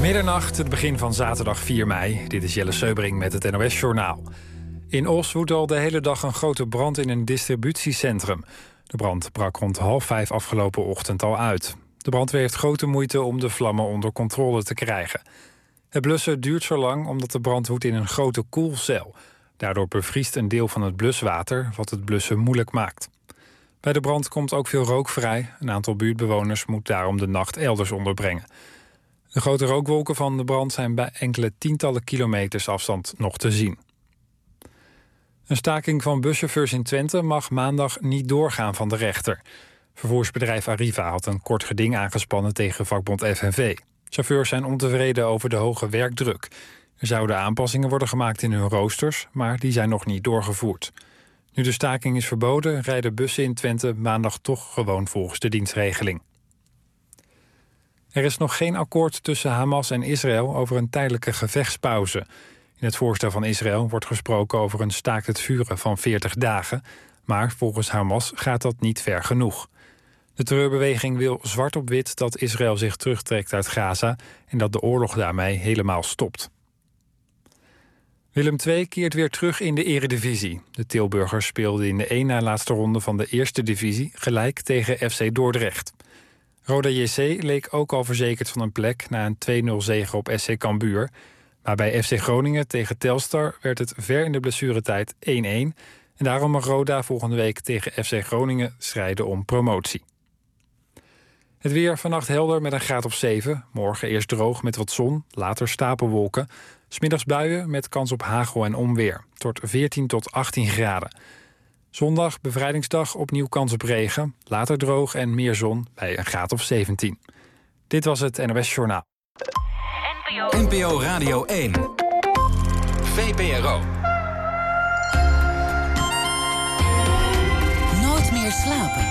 Middernacht, het begin van zaterdag 4 mei. Dit is Jelle Seubring met het NOS-journaal. In Os woedt al de hele dag een grote brand in een distributiecentrum. De brand brak rond 4:30 afgelopen ochtend al uit. De brandweer heeft grote moeite om de vlammen onder controle te krijgen. Het blussen duurt zo lang omdat de brand woedt in een grote koelcel. Daardoor bevriest een deel van het bluswater, wat het blussen moeilijk maakt. Bij de brand komt ook veel rook vrij. Een aantal buurtbewoners moet daarom de nacht elders onderbrengen. De grote rookwolken van de brand zijn bij enkele tientallen kilometers afstand nog te zien. Een staking van buschauffeurs in Twente mag maandag niet doorgaan van de rechter. Vervoersbedrijf Arriva had een kort geding aangespannen tegen vakbond FNV. Chauffeurs zijn ontevreden over de hoge werkdruk. Er zouden aanpassingen worden gemaakt in hun roosters, maar die zijn nog niet doorgevoerd. Nu de staking is verboden, rijden bussen in Twente maandag toch gewoon volgens de dienstregeling. Er is nog geen akkoord tussen Hamas en Israël over een tijdelijke gevechtspauze. In het voorstel van Israël wordt gesproken over een staakt het vuren van 40 dagen. Maar volgens Hamas gaat dat niet ver genoeg. De terreurbeweging wil zwart op wit dat Israël zich terugtrekt uit Gaza en dat de oorlog daarmee helemaal stopt. Willem II keert weer terug in de Eredivisie. De Tilburgers speelden in de één na laatste ronde van de eerste divisie gelijk tegen FC Dordrecht. Roda JC leek ook al verzekerd van een plek na een 2-0 zege op SC Cambuur. Maar bij FC Groningen tegen Telstar werd het ver in de blessuretijd 1-1. En daarom mag Roda volgende week tegen FC Groningen strijden om promotie. Het weer vannacht helder met een graad of 7. Morgen eerst droog met wat zon, later stapelwolken. 's Middags buien met kans op hagel en onweer. Tot 14 tot 18 graden. Zondag, bevrijdingsdag, opnieuw kans op regen. Later droog en meer zon bij een graad of 17. Dit was het NOS Journaal. NPO Radio 1. VPRO. Nooit meer slapen.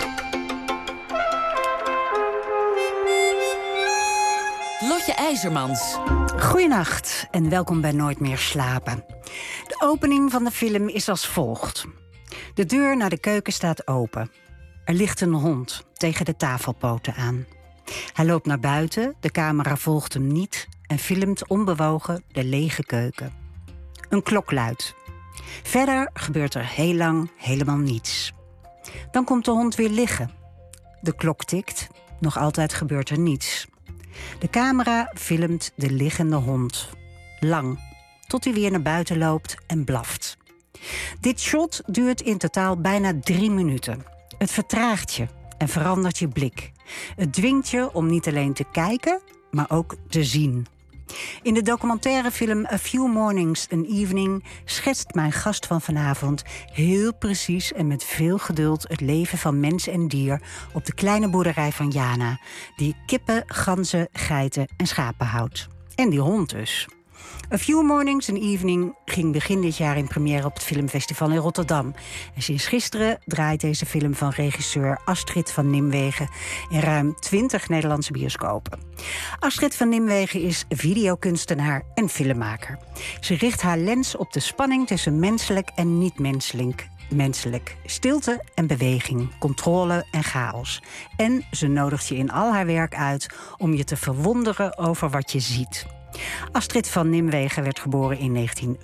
Lotje IJzermans. Goedenacht en welkom bij Nooit meer slapen. De opening van de film is als volgt. De deur naar de keuken staat open. Er ligt een hond tegen de tafelpoten aan. Hij loopt naar buiten, de camera volgt hem niet en filmt onbewogen de lege keuken. Een klok luidt. Verder gebeurt er heel lang helemaal niets. Dan komt de hond weer liggen. De klok tikt, nog altijd gebeurt er niets. De camera filmt de liggende hond. Lang, tot hij weer naar buiten loopt en blaft. Dit shot duurt in totaal bijna 3 minuten. Het vertraagt je en verandert je blik. Het dwingt je om niet alleen te kijken, maar ook te zien. In de documentairefilm A Few Mornings, an Evening schetst mijn gast van vanavond heel precies en met veel geduld het leven van mens en dier op de kleine boerderij van Jana, die kippen, ganzen, geiten en schapen houdt. En die hond dus. A Few Mornings, an Evening ging begin dit jaar in première op het filmfestival in Rotterdam. En sinds gisteren draait deze film van regisseur Astrid van Nimwegen in ruim 20 Nederlandse bioscopen. Astrid van Nimwegen is videokunstenaar en filmmaker. Ze richt haar lens op de spanning tussen menselijk en niet-menselijk. Stilte en beweging, controle en chaos. En ze nodigt je in al haar werk uit om je te verwonderen over wat je ziet. Astrid van Nimwegen werd geboren in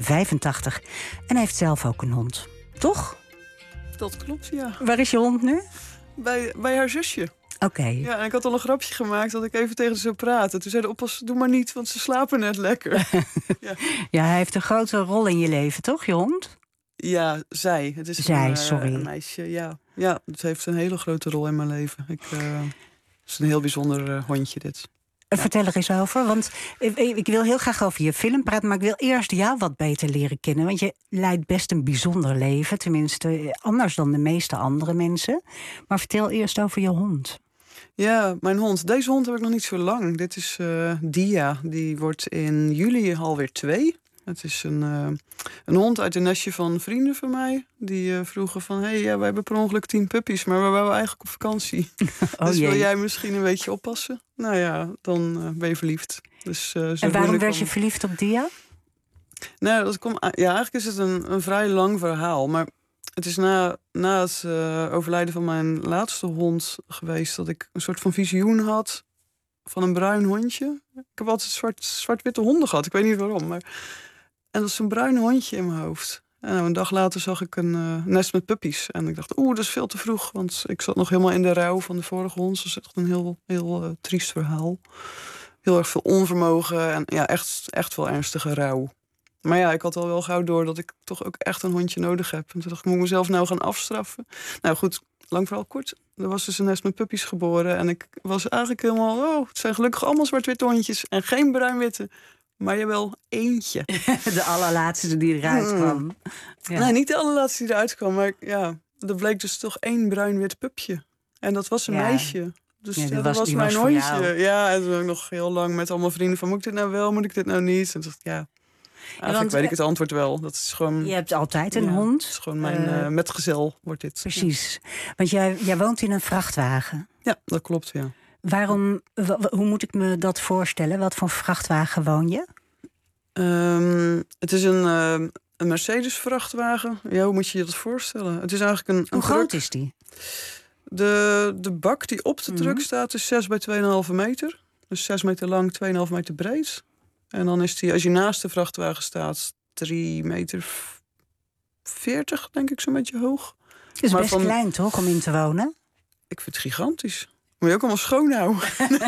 1985 en heeft zelf ook een hond. Toch? Dat klopt, ja. Waar is je hond nu? Bij haar zusje. Oké. Ja, en ik had al een grapje gemaakt dat ik even tegen ze zou praten. Toen zei de oppas, doe maar niet, want ze slapen net lekker. Ja, hij heeft een grote rol in je leven, toch, je hond? Ja, zij. Het is een meisje, ja. Ja, het heeft een hele grote rol in mijn leven. Het is een heel bijzonder hondje, dit. Vertel er eens over, want ik wil heel graag over je film praten, maar ik wil eerst jou wat beter leren kennen. Want je leidt best een bijzonder leven, tenminste anders dan de meeste andere mensen. Maar vertel eerst over je hond. Ja, mijn hond. Deze hond heb ik nog niet zo lang. Dit is Dia. Die wordt in juli alweer 2. Het is een hond uit een nestje van vrienden van mij. Die vroegen van, wij hebben per ongeluk 10 puppies, maar we waren eigenlijk op vakantie. Dus wil jij misschien een beetje oppassen? Nou ja, dan ben je verliefd. Dus, en waarom werd je verliefd op Dia? Nou, eigenlijk is het een vrij lang verhaal. Maar het is na het overlijden van mijn laatste hond geweest dat ik een soort van visioen had van een bruin hondje. Ik heb altijd zwart-witte honden gehad. Ik weet niet waarom. Maar... En dat is een bruin hondje in mijn hoofd. En een dag later zag ik een nest met puppies. En ik dacht, dat is veel te vroeg. Want ik zat nog helemaal in de rouw van de vorige hond. Dus dat is echt een heel triest verhaal. Heel erg veel onvermogen. En ja, echt wel ernstige rouw. Maar ja, ik had al wel gauw door dat ik toch ook echt een hondje nodig heb. En toen dacht ik, moet ik mezelf nou gaan afstraffen? Nou goed, lang verhaal kort. Er was dus een nest met puppies geboren. En ik was eigenlijk helemaal, het zijn gelukkig allemaal zwart-witte hondjes. En geen bruin-witte. Maar jawel, eentje. De allerlaatste die eruit kwam. Ja. Nee, niet de allerlaatste die eruit kwam. Maar ja, er bleek dus toch 1 bruin-wit pupje. En dat was een meisje. Dus dat was mijn hondje. Ja, en toen ben ik nog heel lang met allemaal vrienden van... moet ik dit nou wel, moet ik dit nou niet? En dacht ik, eigenlijk weet ik het antwoord wel. Dat is gewoon, je hebt altijd een hond. Het is gewoon mijn metgezel, wordt dit. Precies. Want jij woont in een vrachtwagen. Ja, dat klopt, ja. Waarom, hoe moet ik me dat voorstellen? Wat voor vrachtwagen woon je? Het is een Mercedes-vrachtwagen. Ja, hoe moet je je dat voorstellen? Het is eigenlijk een hoe groot is die? De bak die op de truck staat is 6 bij 2,5 meter. Dus 6 meter lang, 2,5 meter breed. En dan is die, als je naast de vrachtwagen staat, 3,40 meter, denk ik, zo'n beetje hoog. Het is best klein, toch, om in te wonen? Ik vind het gigantisch. Moet je ook allemaal schoonhouden.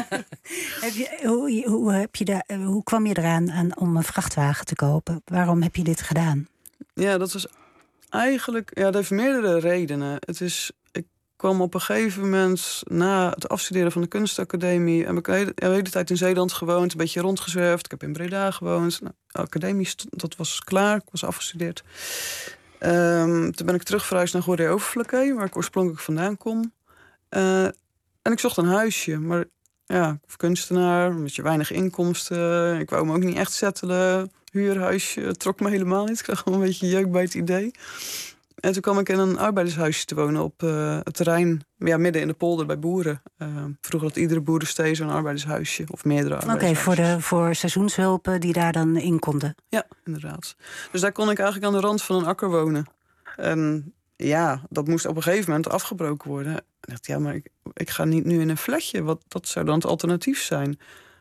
Hoe kwam je eraan om een vrachtwagen te kopen? Waarom heb je dit gedaan? Ja, dat was eigenlijk... Ja, dat heeft meerdere redenen. Ik kwam op een gegeven moment na het afstuderen van de kunstacademie... heb ik de hele tijd in Zeeland gewoond, een beetje rondgezwerfd. Ik heb in Breda gewoond. Nou, de academie, dat was klaar. Ik was afgestudeerd. Toen ben ik terug verhuisd naar Goeree-Overflakkee, waar ik oorspronkelijk vandaan kom. En ik zocht een huisje, maar ja, kunstenaar, een beetje weinig inkomsten. Ik wou me ook niet echt settelen. Huurhuisje trok me helemaal niet. Ik kreeg gewoon een beetje jeuk bij het idee. En toen kwam ik in een arbeidershuisje te wonen op het terrein, midden in de polder bij boeren. Vroeger had iedere boerenstee zo'n arbeidershuisje of meerdere arbeidershuisjes. Oké, voor seizoenshulpen die daar dan in konden. Ja, inderdaad. Dus daar kon ik eigenlijk aan de rand van een akker wonen. En ja, dat moest op een gegeven moment afgebroken worden. Ik dacht, maar ik ga niet nu in een flatje. Dat zou dan het alternatief zijn.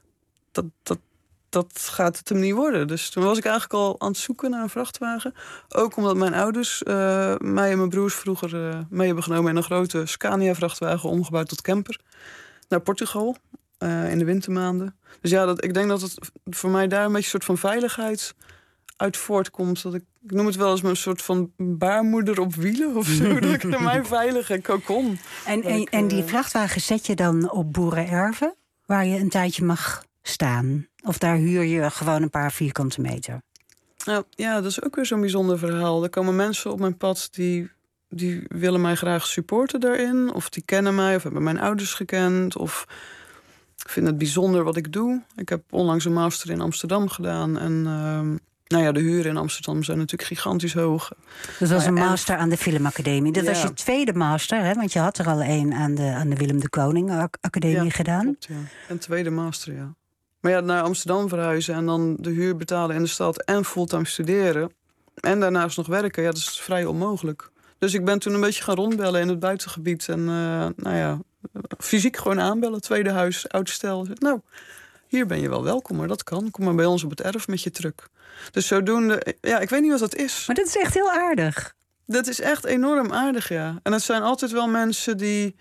Dat gaat het hem niet worden. Dus toen was ik eigenlijk al aan het zoeken naar een vrachtwagen. Ook omdat mijn ouders mij en mijn broers vroeger mee hebben genomen in een grote Scania-vrachtwagen, omgebouwd tot camper, naar Portugal in de wintermaanden. Dus ja, ik denk dat het voor mij daar een beetje een soort van veiligheid uit voortkomt. Dat ik noem het wel eens een soort van baarmoeder op wielen of zo. Dat ik in mijn veilige kokon. En die vrachtwagen zet je dan op boerenerven, waar je een tijdje mag staan? Of daar huur je gewoon een paar vierkante meter? Nou ja, dat is ook weer zo'n bijzonder verhaal. Er komen mensen op mijn pad die willen mij graag supporten daarin. Of die kennen mij, of hebben mijn ouders gekend. Of vinden het bijzonder wat ik doe. Ik heb onlangs een master in Amsterdam gedaan. En de huren in Amsterdam zijn natuurlijk gigantisch hoog. Dat was een master aan de Filmacademie. Dat was je tweede master, hè? Want je had er al een aan de Willem de Koning Academie gedaan. Klopt, ja. En tweede master, ja. Maar ja, naar Amsterdam verhuizen en dan de huur betalen in de stad en fulltime studeren. En daarnaast nog werken, dat is vrij onmogelijk. Dus ik ben toen een beetje gaan rondbellen in het buitengebied. En fysiek gewoon aanbellen, tweede huis, oud stel. Nou, hier ben je wel welkom, maar dat kan. Kom maar bij ons op het erf met je truck. Dus zodoende, ik weet niet wat dat is. Maar dat is echt heel aardig. Dat is echt enorm aardig, ja. En het zijn altijd wel mensen die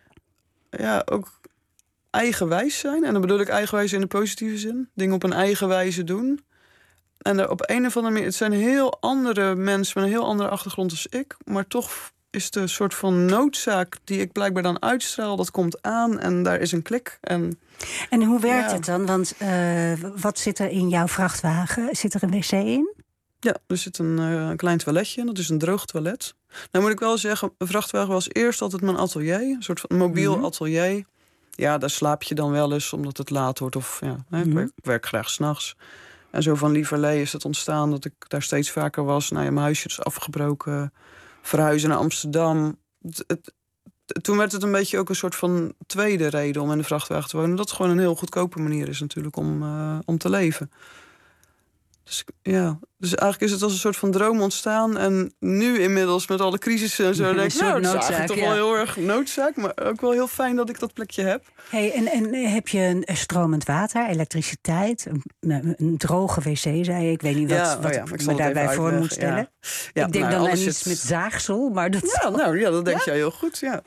ook eigenwijs zijn. En dan bedoel ik eigenwijs in de positieve zin. Dingen op een eigen wijze doen. En er op een of andere manier... Het zijn heel andere mensen met een heel andere achtergrond als ik. Maar toch is de soort van noodzaak die ik blijkbaar dan uitstraal, dat komt aan en daar is een klik. En hoe werkt het dan? Want wat zit er in jouw vrachtwagen? Zit er een wc in? Ja, er zit een klein toiletje in. Dat is een droog toilet. Nou moet ik wel zeggen, een vrachtwagen was eerst altijd mijn atelier. Een soort van mobiel atelier. Ja, daar slaap je dan wel eens omdat het laat wordt. Of ik werk graag 's nachts. En zo van lieverlee is het ontstaan dat ik daar steeds vaker was. Nou ja, mijn huisje is afgebroken. Verhuizen naar Amsterdam. Toen werd het een beetje ook een soort van tweede reden om in de vrachtwagen te wonen. Dat het gewoon een heel goedkope manier is natuurlijk om te leven. Dus eigenlijk is het als een soort van droom ontstaan. En nu inmiddels met alle crisissen en zo... denk ik, dat is eigenlijk toch wel heel erg noodzaak. Maar ook wel heel fijn dat ik dat plekje heb. Hey, en heb je een stromend water, elektriciteit, een droge wc, zei je? Ik weet niet wat ik me daarbij voor moet stellen. Ja, ik denk dan aan iets met zaagsel, maar dat... dat denk jij heel goed, ja.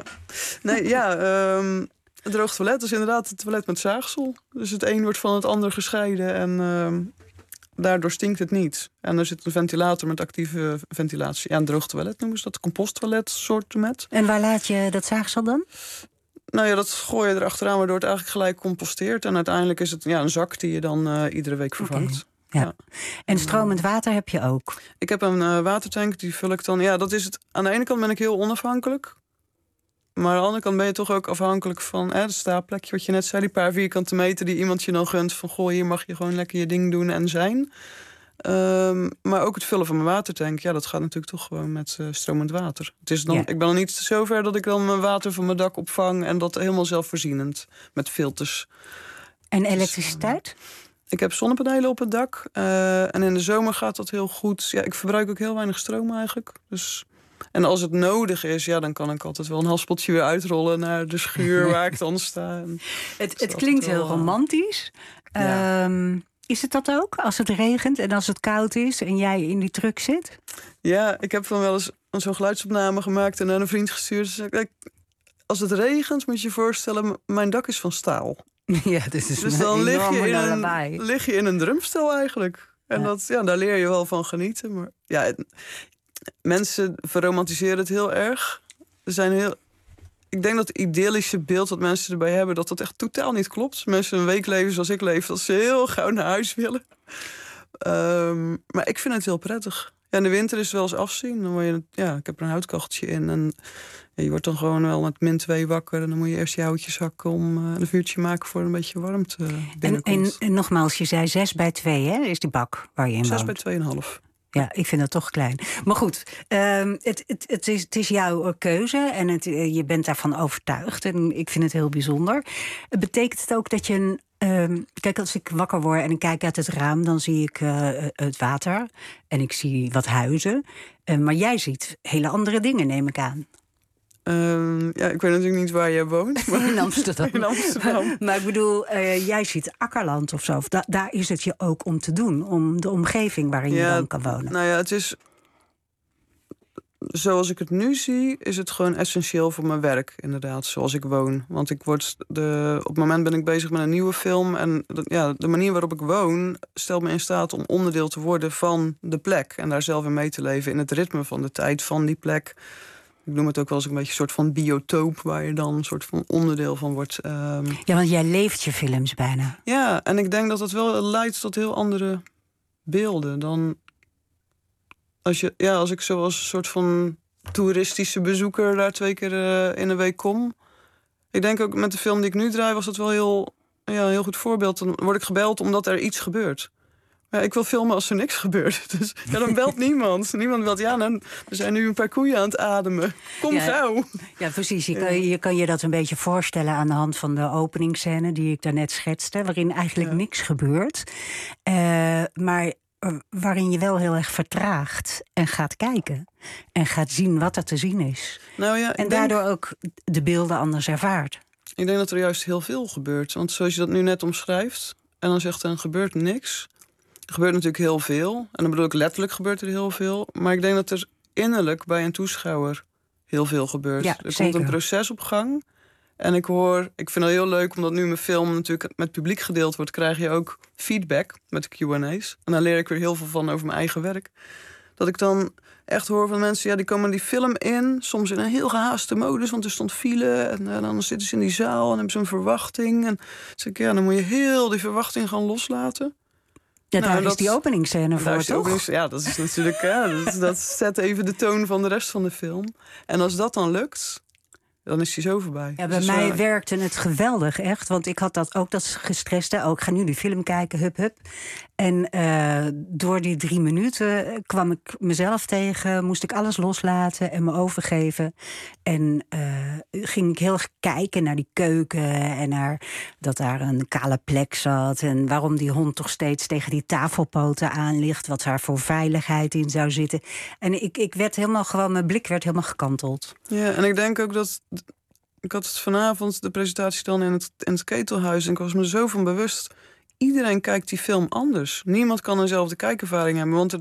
Het droog toilet is inderdaad het toilet met zaagsel. Dus het een wordt van het ander gescheiden en daardoor stinkt het niet. En er zit een ventilator met actieve ventilatie. Ja, een droog toilet noemen ze dat, composttoilet soort met. En waar laat je dat zaagsel dan? Nou ja, dat gooi je erachteraan, waardoor het eigenlijk gelijk composteert. En uiteindelijk is het een zak die je dan iedere week vervangt. Okay. Ja. En stromend water heb je ook? Ik heb een watertank, die vul ik dan... Ja, dat is het. Aan de ene kant ben ik heel onafhankelijk. Maar aan de andere kant ben je toch ook afhankelijk van het staapplekje, wat je net zei, die paar vierkante meter die iemand je dan gunt van goh, hier mag je gewoon lekker je ding doen en zijn. Maar ook het vullen van mijn watertank, dat gaat natuurlijk toch gewoon met stromend water. Het is dan, Ik ben dan niet zover dat ik dan mijn water van mijn dak opvang en dat helemaal zelfvoorzienend met filters. En elektriciteit? Ik heb zonnepanelen op het dak en in de zomer gaat dat heel goed. Ja, ik verbruik ook heel weinig stroom eigenlijk. En als het nodig is, dan kan ik altijd wel een haspeltje weer uitrollen naar de schuur waar ik dan sta. Het klinkt heel romantisch. Ja. Is het dat ook? Als het regent en als het koud is en jij in die truck zit? Ja, ik heb dan wel eens zo'n geluidsopname gemaakt en aan een vriend gestuurd. Dus als het regent, moet je je voorstellen, mijn dak is van staal. Ja, dus dan lig je in een drumstel eigenlijk. En daar leer je wel van genieten. Maar mensen verromantiseren het heel erg. Ik denk dat het idyllische beeld dat mensen erbij hebben, dat echt totaal niet klopt. Mensen een week leven zoals ik leef, dat ze heel gauw naar huis willen. Maar ik vind het heel prettig. Ja, in de winter is het wel eens afzien. Dan word ik heb er een houtkacheltje in. En je wordt dan gewoon wel met -2 wakker. En dan moet je eerst je houtjes hakken om een vuurtje maken voor een beetje warmte binnenkomt. En nogmaals, je zei 6 bij 2, hè? Is die bak waar je in woont? 6 bij 2,5. Ja, ik vind dat toch klein. Maar goed, het is jouw keuze en je bent daarvan overtuigd. En ik vind het heel bijzonder. Betekent het ook dat je kijk, als ik wakker word en ik kijk uit het raam, dan zie ik het water en ik zie wat huizen. Maar jij ziet hele andere dingen, neem ik aan. Ik weet natuurlijk niet waar jij woont. Maar in Amsterdam. In Amsterdam. Maar ik bedoel, jij ziet akkerland of zo. Daar is het je ook om te doen. Om de omgeving waarin je dan kan wonen. Nou ja, het is... Zoals ik het nu zie, is het gewoon essentieel voor mijn werk, inderdaad, zoals ik woon. Want op het moment ben ik bezig met een nieuwe film. En de manier waarop ik woon stelt me in staat om onderdeel te worden van de plek. En daar zelf in mee te leven, in het ritme van de tijd van die plek. Ik noem het ook wel eens een beetje een soort van biotoop, waar je dan een soort van onderdeel van wordt. Ja, want jij leeft je films bijna. Ja, en ik denk dat het wel leidt tot heel andere beelden dan als ik zoals een soort van toeristische bezoeker daar 2 keer in een week kom. Ik denk ook met de film die ik nu draai was dat wel een heel goed voorbeeld. Dan word ik gebeld omdat er iets gebeurt. Ja, ik wil filmen als er niks gebeurt. Dus dan belt niemand. Niemand belt, er zijn nu een paar koeien aan het ademen. Kom gauw. Ja, precies. Je kan je dat een beetje voorstellen aan de hand van de openingsscène die ik daarnet schetste, waarin eigenlijk niks gebeurt. Maar waarin je wel heel erg vertraagt en gaat kijken. En gaat zien wat er te zien is. En daardoor ook de beelden anders ervaart. Ik denk dat er juist heel veel gebeurt. Want zoals je dat nu net omschrijft, en dan zegt er gebeurt niks. Er gebeurt natuurlijk heel veel. En dan bedoel ik letterlijk gebeurt er heel veel. Maar ik denk dat er innerlijk bij een toeschouwer heel veel gebeurt. Ja, er komt een proces op gang. En ik vind het heel leuk, omdat nu mijn film natuurlijk met publiek gedeeld wordt, krijg je ook feedback met de Q&A's. En daar leer ik weer heel veel van over mijn eigen werk. Dat ik dan echt hoor van mensen, die komen die film in, soms in een heel gehaaste modus, want er stond file. En dan zitten ze in die zaal en hebben ze een verwachting. En zeg ik, dan moet je heel die verwachting gaan loslaten. Ja, daar is die openingsscène voor, toch? Ja, dat is natuurlijk, dat zet even de toon van de rest van de film. En als dat dan lukt, dan is hij zo voorbij. Ja, bij mij werkte het geweldig, echt. Want ik had dat gestreste. Ik ga nu die film kijken, hup. En door die 3 minuten kwam ik mezelf tegen, moest ik alles loslaten en me overgeven. En ging ik heel erg kijken naar die keuken en naar dat daar een kale plek zat. En waarom die hond toch steeds tegen die tafelpoten aan ligt. Wat daar voor veiligheid in zou zitten. En ik werd helemaal gewoon, mijn blik werd helemaal gekanteld. Ja, en ik denk ook dat... Ik had het vanavond, de presentatie dan in het Ketelhuis. En ik was me zo van bewust. Iedereen kijkt die film anders. Niemand kan eenzelfde kijkervaring hebben. Want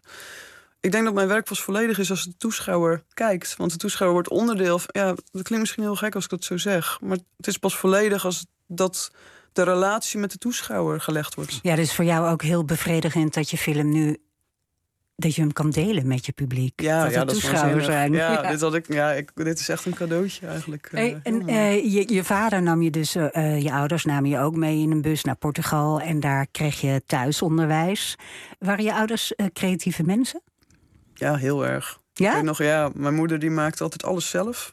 ik denk dat mijn werk pas volledig is als de toeschouwer kijkt. Want de toeschouwer wordt onderdeel van... Ja, dat klinkt misschien heel gek als ik dat zo zeg. Maar het is pas volledig als dat de relatie met de toeschouwer gelegd wordt. Ja, dus voor jou ook heel bevredigend dat je film nu... dat je hem kan delen met je publiek. Ja, dat toeschouwers zijn. Ja. Dit is echt een cadeautje eigenlijk. Je vader nam je dus... je ouders namen je ook mee in een bus naar Portugal... en daar kreeg je thuisonderwijs. Waren je ouders creatieve mensen? Ja, heel erg. Ja? Ik weet nog, mijn moeder die maakte altijd alles zelf.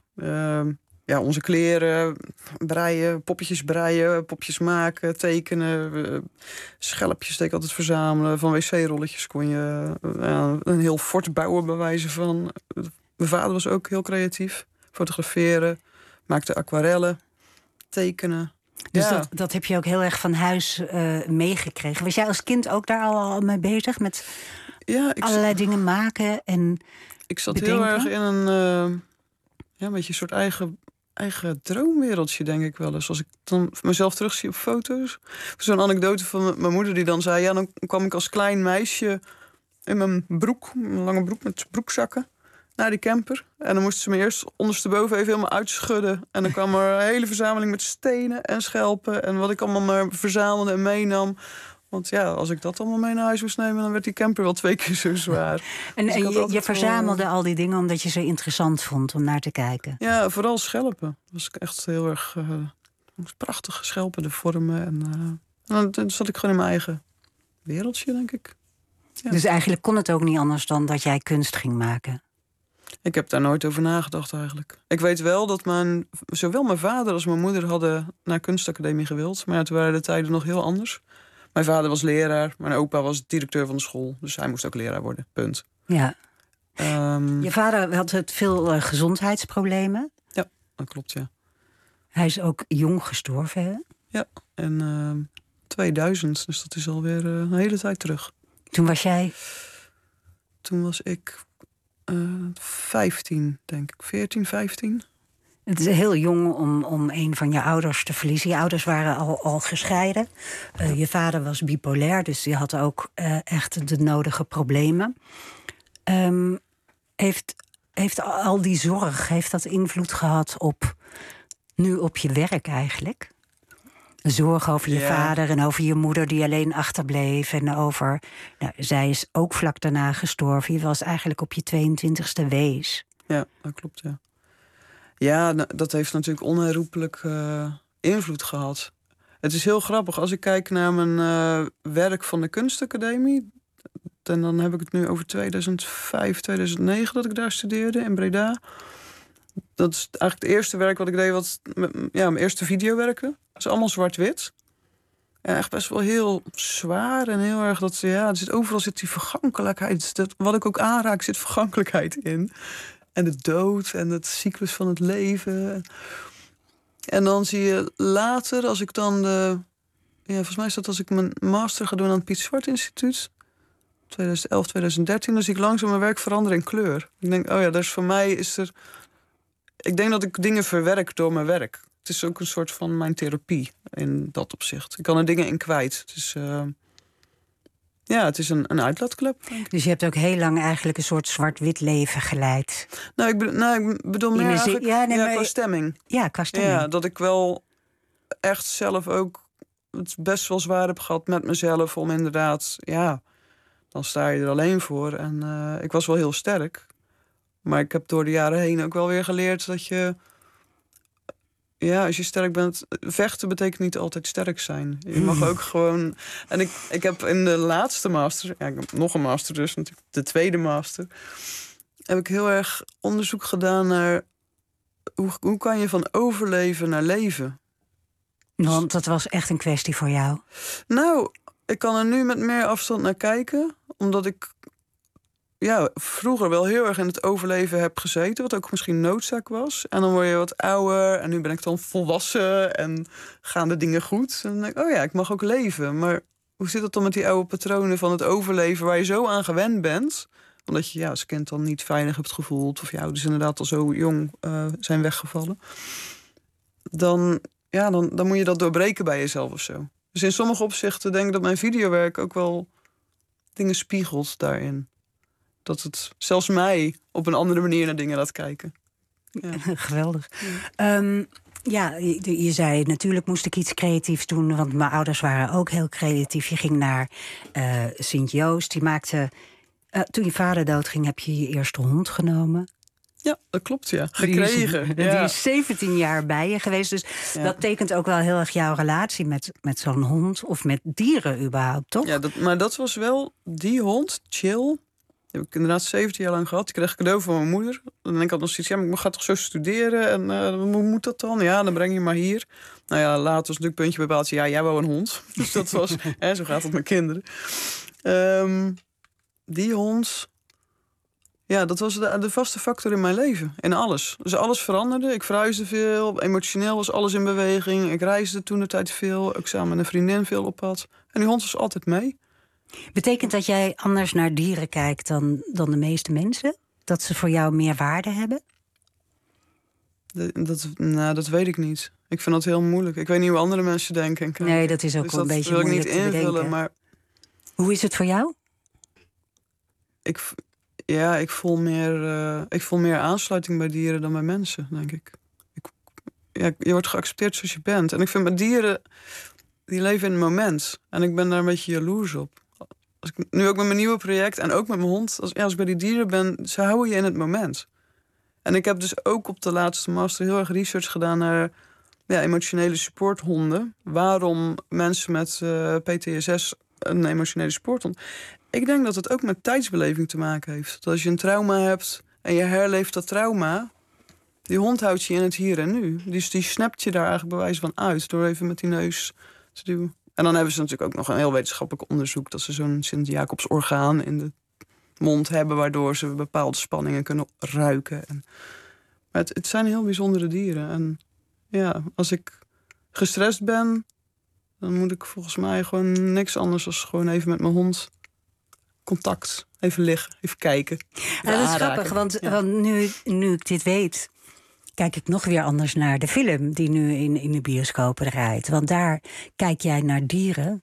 Onze kleren, breien, popjes maken, tekenen. Schelpjes deed ik altijd verzamelen. Van wc-rolletjes kon je een heel fort bouwen bij wijze van. Mijn vader was ook heel creatief. Fotograferen, maakte aquarellen, tekenen. Dus dat heb je ook heel erg van huis meegekregen. Was jij als kind ook daar al mee bezig? Met allerlei dingen maken en ik zat bedenken? Heel erg in een beetje een soort eigen droomwereldje, denk ik wel eens. Als ik dan mezelf terugzie op foto's. Zo'n anekdote van mijn moeder die dan zei... Ja, dan kwam ik als klein meisje in mijn lange broek met broekzakken... naar die camper. En dan moesten ze me eerst ondersteboven even helemaal uitschudden. En dan kwam er een hele verzameling met stenen en schelpen... en wat ik allemaal maar verzamelde en meenam... Want ja, als ik dat allemaal mee naar huis moest nemen... dan werd die camper wel 2 keer zo zwaar. En je verzamelde al die dingen omdat je ze interessant vond om naar te kijken? Ja, vooral schelpen. Dat was echt heel erg... prachtige schelpen, de vormen. En dan zat ik gewoon in mijn eigen wereldje, denk ik. Ja. Dus eigenlijk kon het ook niet anders dan dat jij kunst ging maken? Ik heb daar nooit over nagedacht eigenlijk. Ik weet wel dat zowel mijn vader als mijn moeder... hadden naar kunstacademie gewild. Maar toen waren de tijden nog heel anders... Mijn vader was leraar, mijn opa was directeur van de school. Dus hij moest ook leraar worden, punt. Ja. Je vader had veel gezondheidsproblemen. Ja, dat klopt, ja. Hij is ook jong gestorven, hè? Ja, in 2000, dus dat is alweer een hele tijd terug. Toen was jij? Toen was ik 15, denk ik. 14, 15. Het is heel jong om een van je ouders te verliezen. Je ouders waren al gescheiden. Je vader was bipolair, dus die had ook echt de nodige problemen. Heeft al die zorg, heeft dat invloed gehad op je werk eigenlijk? Zorg over je vader en over je moeder die alleen achterbleef. En over, zij is ook vlak daarna gestorven. Je was eigenlijk op je 22e wees. Ja, dat klopt, ja. Ja, dat heeft natuurlijk onherroepelijk invloed gehad. Het is heel grappig. Als ik kijk naar mijn werk van de kunstacademie... en dan heb ik het nu over 2005, 2009 dat ik daar studeerde in Breda. Dat is eigenlijk het eerste werk wat ik deed. Mijn eerste videowerken. Dat is allemaal zwart-wit. En echt best wel heel zwaar en heel erg... overal zit die vergankelijkheid. Wat ik ook aanraak, zit vergankelijkheid in. En de dood en het cyclus van het leven. En dan zie je later, als ik dan volgens mij is dat als ik mijn master ga doen aan het Piet Zwart Instituut. 2011, 2013. Dan zie ik langzaam mijn werk veranderen in kleur. Ik denk, dus voor mij is er... Ik denk dat ik dingen verwerk door mijn werk. Het is ook een soort van mijn therapie in dat opzicht. Ik kan er dingen in kwijt. Het is... het is een uitlaatklep. Dus je hebt ook heel lang eigenlijk een soort zwart-wit leven geleid. Ik bedoel meer eigenlijk qua stemming. Ja, qua stemming. Ja, dat ik wel echt zelf ook het best wel zwaar heb gehad met mezelf. Om inderdaad, dan sta je er alleen voor. En ik was wel heel sterk. Maar ik heb door de jaren heen ook wel weer geleerd dat je... Ja, als je sterk bent... Vechten betekent niet altijd sterk zijn. Je mag ook gewoon... En ik heb in de laatste master... Ja, ik heb nog een master dus, natuurlijk de tweede master... heb ik heel erg onderzoek gedaan naar... Hoe kan je van overleven naar leven? Want dat was echt een kwestie voor jou. Nou, ik kan er nu met meer afstand naar kijken. Omdat ik vroeger wel heel erg in het overleven heb gezeten. Wat ook misschien noodzaak was. En dan word je wat ouder. En nu ben ik dan volwassen. En gaan de dingen goed. En dan denk ik, ik mag ook leven. Maar hoe zit het dan met die oude patronen van het overleven... waar je zo aan gewend bent... omdat je als kind dan niet veilig hebt gevoeld... of je ouders inderdaad al zo jong zijn weggevallen... Dan moet je dat doorbreken bij jezelf of zo. Dus in sommige opzichten denk ik dat mijn videowerk... ook wel dingen spiegelt daarin. Dat het zelfs mij op een andere manier naar dingen laat kijken. Ja. Geweldig. Je zei natuurlijk moest ik iets creatiefs doen... want mijn ouders waren ook heel creatief. Je ging naar Sint-Joost. Die maakte... toen je vader doodging, heb je je eerste hond genomen. Ja, dat klopt, ja. Gekregen. Die is 17 jaar bij je geweest. Dus dat tekent ook wel heel erg jouw relatie met zo'n hond... of met dieren überhaupt, toch? Ja, maar dat was wel die hond, Chill... Die heb ik inderdaad 17 jaar lang gehad. Die kreeg ik cadeau van mijn moeder. Dan denk ik altijd nog zoiets, maar ik ga toch zo studeren? En hoe moet dat dan? Ja, dan breng je maar hier. Nou ja, later was natuurlijk puntje bij paaltje. Ja, jij wou een hond. Dus dat was, zo gaat het met kinderen. Die hond... Ja, dat was de vaste factor in mijn leven. In alles. Dus alles veranderde. Ik verhuisde veel. Emotioneel was alles in beweging. Ik reisde toen de tijd veel. Ik samen met een vriendin veel op pad. En die hond was altijd mee. Betekent dat jij anders naar dieren kijkt dan de meeste mensen? Dat ze voor jou meer waarde hebben? Dat weet ik niet. Ik vind dat heel moeilijk. Ik weet niet hoe andere mensen denken. Nee, dat is ook wel een beetje moeilijk te bedenken. Dat wil ik niet invullen, maar... Hoe is het voor jou? Ik voel meer aansluiting bij dieren dan bij mensen, denk ik. Je wordt geaccepteerd zoals je bent. En ik vind met dieren, die leven in het moment. En ik ben daar een beetje jaloers op. Als ik, nu ook met mijn nieuwe project en ook met mijn hond. Als ik bij die dieren ben, ze houden je in het moment. En ik heb dus ook op de laatste master heel erg research gedaan naar emotionele supporthonden. Waarom mensen met PTSS een emotionele supporthond... Ik denk dat het ook met tijdsbeleving te maken heeft. Dat als je een trauma hebt en je herleeft dat trauma... die hond houdt je in het hier en nu. Dus die snapt je daar eigenlijk bij wijze van uit... door even met die neus te duwen. En dan hebben ze natuurlijk ook nog een heel wetenschappelijk onderzoek... dat ze zo'n Sint-Jacobs-orgaan in de mond hebben... waardoor ze bepaalde spanningen kunnen ruiken. Maar het zijn heel bijzondere dieren. En ja, als ik gestrest ben... dan moet ik volgens mij gewoon niks anders... dan gewoon even met mijn hond... contact, even liggen, even kijken. Even dat is grappig, want nu ik dit weet... kijk ik nog weer anders naar de film... die nu in de bioscopen draait. Want daar kijk jij naar dieren...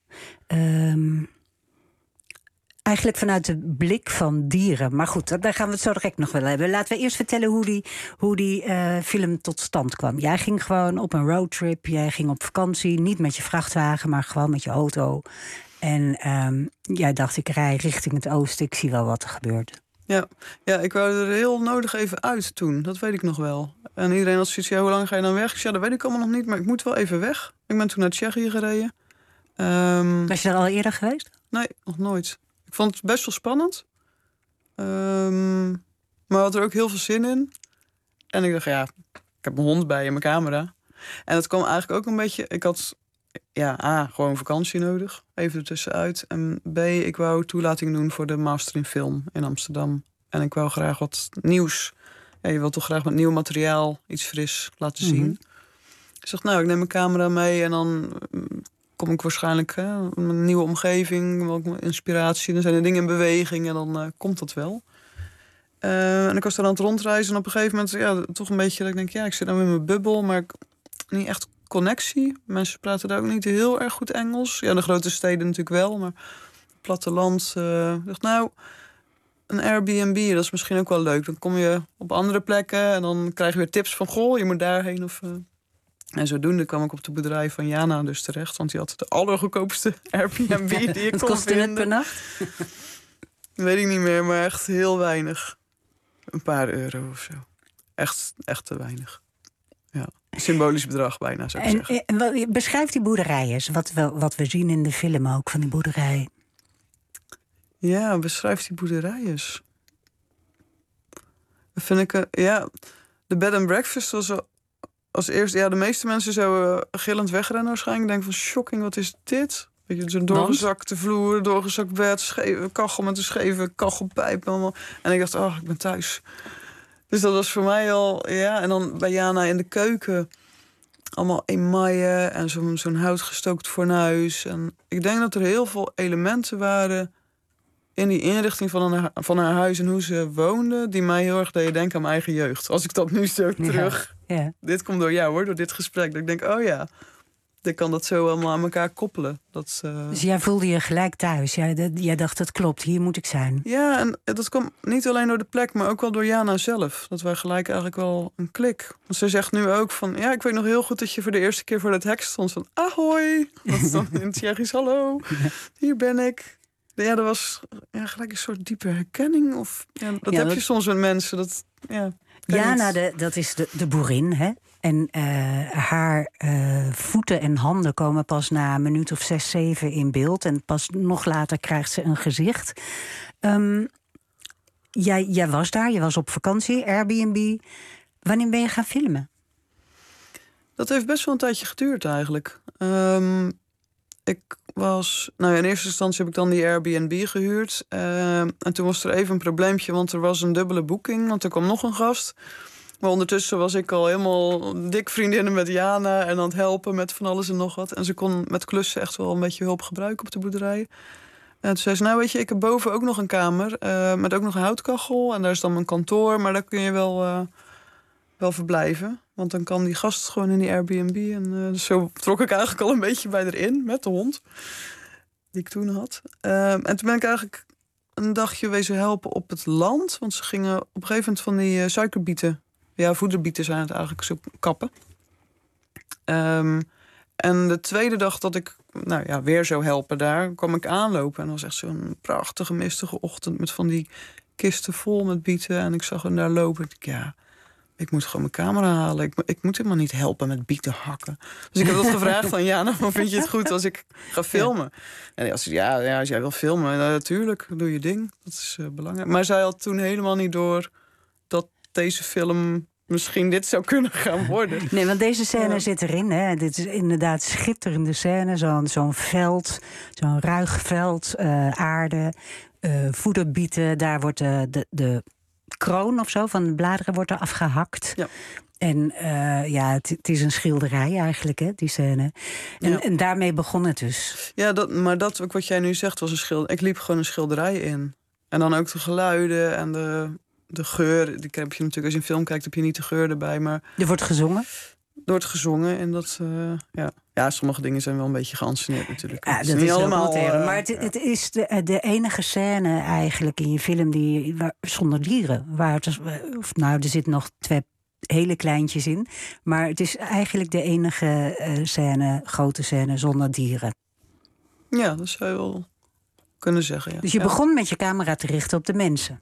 eigenlijk vanuit de blik van dieren. Maar goed, daar gaan we het zo direct nog wel hebben. Laten we eerst vertellen hoe die film tot stand kwam. Jij ging gewoon op een roadtrip, jij ging op vakantie... niet met je vrachtwagen, maar gewoon met je auto... En jij dacht, ik rij richting het oosten, ik zie wel wat er gebeurt. Ja, ik wou er heel nodig even uit toen, dat weet ik nog wel. En iedereen had zoiets, hoe lang ga je dan weg? Ik zei, dat weet ik allemaal nog niet, maar ik moet wel even weg. Ik ben toen naar Tsjechië gereden. Was je daar al eerder geweest? Nee, nog nooit. Ik vond het best wel spannend. Maar had er ook heel veel zin in. En ik dacht, ik heb mijn hond bij en mijn camera. En dat kwam eigenlijk ook een beetje... Ik had... A, gewoon vakantie nodig. Even ertussenuit. En B, ik wou toelating doen voor de master in film in Amsterdam. En ik wou graag wat nieuws. Ja, je wilt toch graag met nieuw materiaal iets fris laten zien. Ik zeg, ik neem mijn camera mee en dan kom ik waarschijnlijk met een nieuwe omgeving, wat inspiratie. Dan zijn er dingen in beweging en dan komt dat wel. En ik was daar aan het rondreizen en op een gegeven moment toch een beetje dat ik denk, ik zit nou in mijn bubbel, maar niet echt connectie. Mensen praten daar ook niet heel erg goed Engels. Ja, de grote steden natuurlijk wel, maar het platteland. Ik dacht, een Airbnb, dat is misschien ook wel leuk. Dan kom je op andere plekken en dan krijg je weer tips van, goh, je moet daarheen. En zodoende kwam ik op de boerderij van Jana dus terecht, want die had de allergoedkoopste Airbnb die ik kon vinden. Wat kostte het per nacht? Weet ik niet meer, maar echt heel weinig. Een paar euro of zo. Echt te weinig. Ja, symbolisch bedrag bijna, zou ik zeggen. En beschrijf die boerderij eens. Wat we zien in de film ook van die boerderij. Ja, beschrijf die boerderij eens. Dat vind ik... de bed and breakfast was als eerste... Ja, de meeste mensen zouden gillend wegrennen waarschijnlijk. Denken van, shocking, wat is dit? Beetje zo'n doorgezakte vloer, doorgezakt bed, kachel met een scheve kachelpijp. Allemaal. En ik dacht, ik ben thuis. Dus dat was voor mij al, ja. En dan bij Jana in de keuken, allemaal emaille en zo'n houtgestookt fornuis. En ik denk dat er heel veel elementen waren in die inrichting van haar huis en hoe ze woonde, die mij heel erg deden denken aan mijn eigen jeugd. Als ik dat nu zo terug... Ja. Dit komt door jou, hoor, door dit gesprek. Dat ik denk, ik kan dat zo allemaal aan elkaar koppelen. Dus jij voelde je gelijk thuis. Jij dacht, het klopt, hier moet ik zijn. Ja, en dat kwam niet alleen door de plek, maar ook wel door Jana zelf. Dat wij gelijk eigenlijk wel een klik. Want ze zegt nu ook van, ik weet nog heel goed dat je voor de eerste keer voor dat hek stond. Van, ahoy! Dat is dan in het Tsjechisch, hallo, hier ben ik. Ja, dat was gelijk een soort diepe herkenning. Of, dat heb je soms met mensen. Jana, dat is de boerin, hè? En haar voeten en handen komen pas na een minuut of 6, 7 in beeld. En pas nog later krijgt ze een gezicht. Jij was daar, je was op vakantie, Airbnb. Wanneer ben je gaan filmen? Dat heeft best wel een tijdje geduurd eigenlijk. Ik was... in eerste instantie heb ik dan die Airbnb gehuurd. En toen was er even een probleempje, want er was een dubbele boeking. Want er kwam nog een gast. Maar ondertussen was ik al helemaal dik vriendinnen met Jana en aan het helpen met van alles en nog wat. En ze kon met klussen echt wel een beetje hulp gebruiken op de boerderij. En toen zei ze, weet je, ik heb boven ook nog een kamer met ook nog een houtkachel. En daar is dan mijn kantoor, maar daar kun je wel verblijven. Want dan kan die gast gewoon in die Airbnb. En zo trok ik eigenlijk al een beetje bij erin met de hond die ik toen had. En toen ben ik eigenlijk een dagje wezen helpen op het land. Want ze gingen op een gegeven moment van die suikerbieten... Ja, voederbieten zijn het eigenlijk, zo kappen. En de tweede dag dat ik weer zou helpen daar, kwam ik aanlopen. En dat was echt zo'n prachtige, mistige ochtend met van die kisten vol met bieten. En ik zag hem daar lopen. Ik dacht, ik moet gewoon mijn camera halen. Ik moet helemaal niet helpen met bieten hakken. Dus ik heb dat gevraagd van Jana, vind je het goed als ik ga filmen? En als jij wil filmen, natuurlijk, doe je ding. Dat is belangrijk. Maar zij had toen helemaal niet door dat deze film misschien dit zou kunnen gaan worden. Nee, want deze scène zit erin. Hè. Dit is inderdaad schitterende scène. Zo'n veld, zo'n ruig veld, aarde, voederbieten. Daar wordt de kroon of zo van de bladeren wordt er afgehakt. Ja. En het is een schilderij eigenlijk, hè, die scène. En daarmee begon het dus. Ja, maar dat ook wat jij nu zegt was een schilderij. Ik liep gewoon een schilderij in. En dan ook de geluiden en de geur. Die heb je natuurlijk, als je een film kijkt, heb je niet de geur erbij. Maar er wordt gezongen? Er wordt gezongen en dat... sommige dingen zijn wel een beetje geanceneerd natuurlijk. Ja, dat is niet allemaal. Maar het is de enige scène eigenlijk in je film zonder dieren. Er zitten nog 2 hele kleintjes in. Maar het is eigenlijk de enige grote scène zonder dieren. Ja, dat zou je wel kunnen zeggen. Ja. Dus je begon met je camera te richten op de mensen.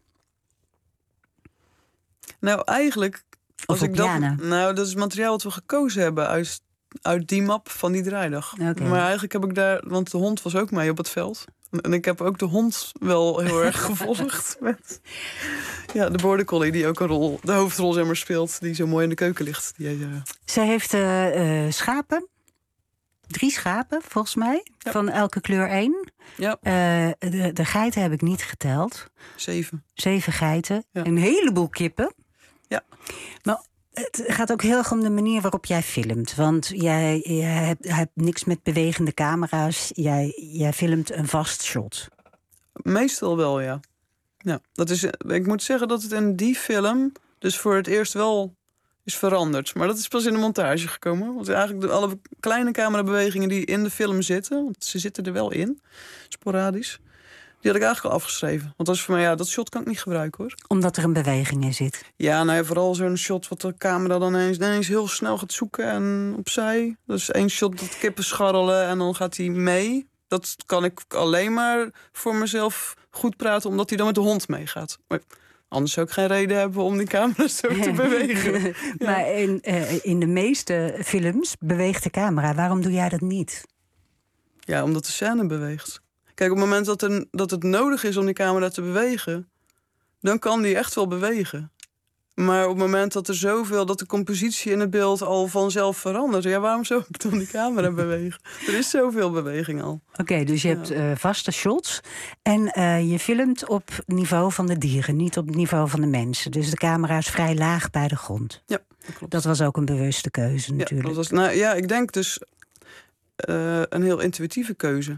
Nou, eigenlijk... dat is het materiaal wat we gekozen hebben uit die map van die draaidag. Okay. Maar eigenlijk heb ik daar... Want de hond was ook mee op het veld. En ik heb ook de hond wel heel erg gevolgd. Met de border collie die ook de hoofdrol zeg maar, speelt. Die zo mooi in de keuken ligt. Zij heeft schapen. 3 schapen, volgens mij. Ja. Van elke kleur 1. Ja. De geiten heb ik niet geteld. 7. 7 geiten. Ja. Een heleboel kippen. Ja. Maar het gaat ook heel erg om de manier waarop jij filmt. Want jij hebt niks met bewegende camera's. Jij filmt een vast shot. Meestal wel, ja. Dat is, ik moet zeggen dat het in die film dus voor het eerst wel is veranderd. Maar dat is pas in de montage gekomen. Want eigenlijk alle kleine camerabewegingen die in de film zitten... want ze zitten er wel in, sporadisch... die had ik eigenlijk al afgeschreven. Want dat is voor mij, dat shot kan ik niet gebruiken, hoor. Omdat er een beweging in zit? Ja, vooral zo'n shot wat de camera dan ineens heel snel gaat zoeken en opzij. Dus 1 shot dat kippen scharrelen en dan gaat hij mee. Dat kan ik alleen maar voor mezelf goed praten... omdat hij dan met de hond meegaat. Maar anders zou ik geen reden hebben om die camera zo te bewegen. Ja. Maar in de meeste films beweegt de camera. Waarom doe jij dat niet? Ja, omdat de scène beweegt. Kijk, op het moment dat het nodig is om die camera te bewegen... dan kan die echt wel bewegen. Maar op het moment dat er zoveel, dat de compositie in het beeld al vanzelf verandert, ja, waarom zou ik dan die camera bewegen? Er is zoveel beweging al. Oké, dus je hebt vaste shots en je filmt op niveau van de dieren, niet op niveau van de mensen. Dus de camera is vrij laag bij de grond. Ja, dat klopt. Dat was ook een bewuste keuze natuurlijk. Dat was, ik denk dus een heel intuïtieve keuze.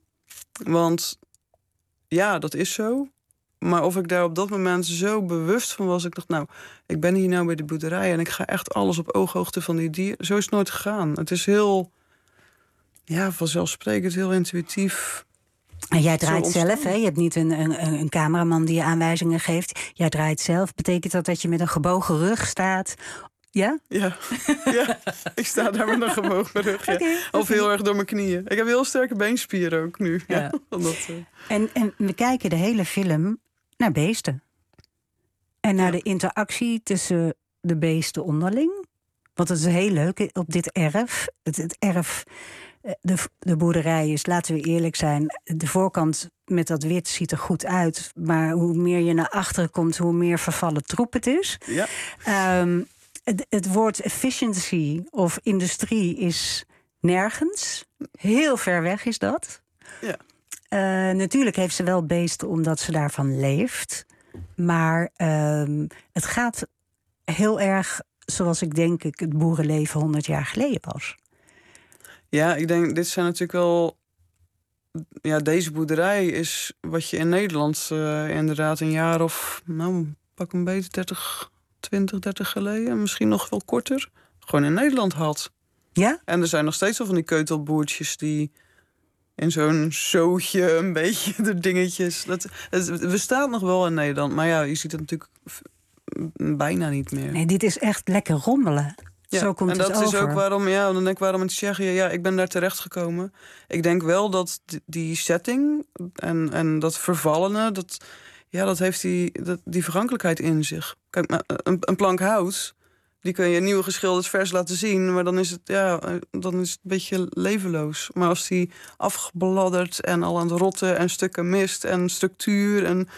Want ja, dat is zo. Maar of ik daar op dat moment zo bewust van was, ik dacht, ik ben hier nou bij de boerderij en ik ga echt alles op ooghoogte van die dieren. Zo is het nooit gegaan. Het is heel, vanzelfsprekend, heel intuïtief. En jij draait zelf, hè? Je hebt niet een cameraman die je aanwijzingen geeft. Jij draait zelf. Betekent dat je met een gebogen rug staat? Ja? Ja, ik sta daar met een gebogen rug. Ja. Okay. Of heel erg door mijn knieën. Ik heb heel sterke beenspieren ook nu. Ja. En we kijken de hele film naar beesten. En naar de interactie tussen de beesten onderling. Want het is heel leuk op dit erf. Het erf, de boerderij is, laten we eerlijk zijn, de voorkant met dat wit ziet er goed uit. Maar hoe meer je naar achteren komt, hoe meer vervallen troep het is. Ja. Het woord efficiency of industrie is nergens. Heel ver weg is dat. Ja. Natuurlijk heeft ze wel beesten omdat ze daarvan leeft. Maar het gaat heel erg zoals ik denk het boerenleven 100 jaar geleden was. Ja, ik denk, dit zijn natuurlijk wel... Ja, deze boerderij is wat je in Nederland inderdaad een jaar of... pak een beetje 30 geleden, misschien nog wel korter, gewoon in Nederland had. Ja? En er zijn nog steeds wel van die keutelboertjes die in zo'n zootje een beetje de dingetjes... Het bestaat nog wel in Nederland, maar ja, je ziet het natuurlijk bijna niet meer. Nee, dit is echt lekker rommelen. Ja, zo komt het over. En dat is ook waarom, dan denk ik waarom in Tsjechië, ik ben daar terecht gekomen. Ik denk wel dat die setting en dat vervallene, dat heeft die vergankelijkheid in zich. Kijk, een plank hout, die kun je nieuw geschilderd vers laten zien, maar dan is het een beetje levenloos. Maar als die afgebladderd en al aan het rotten en stukken mist en structuur en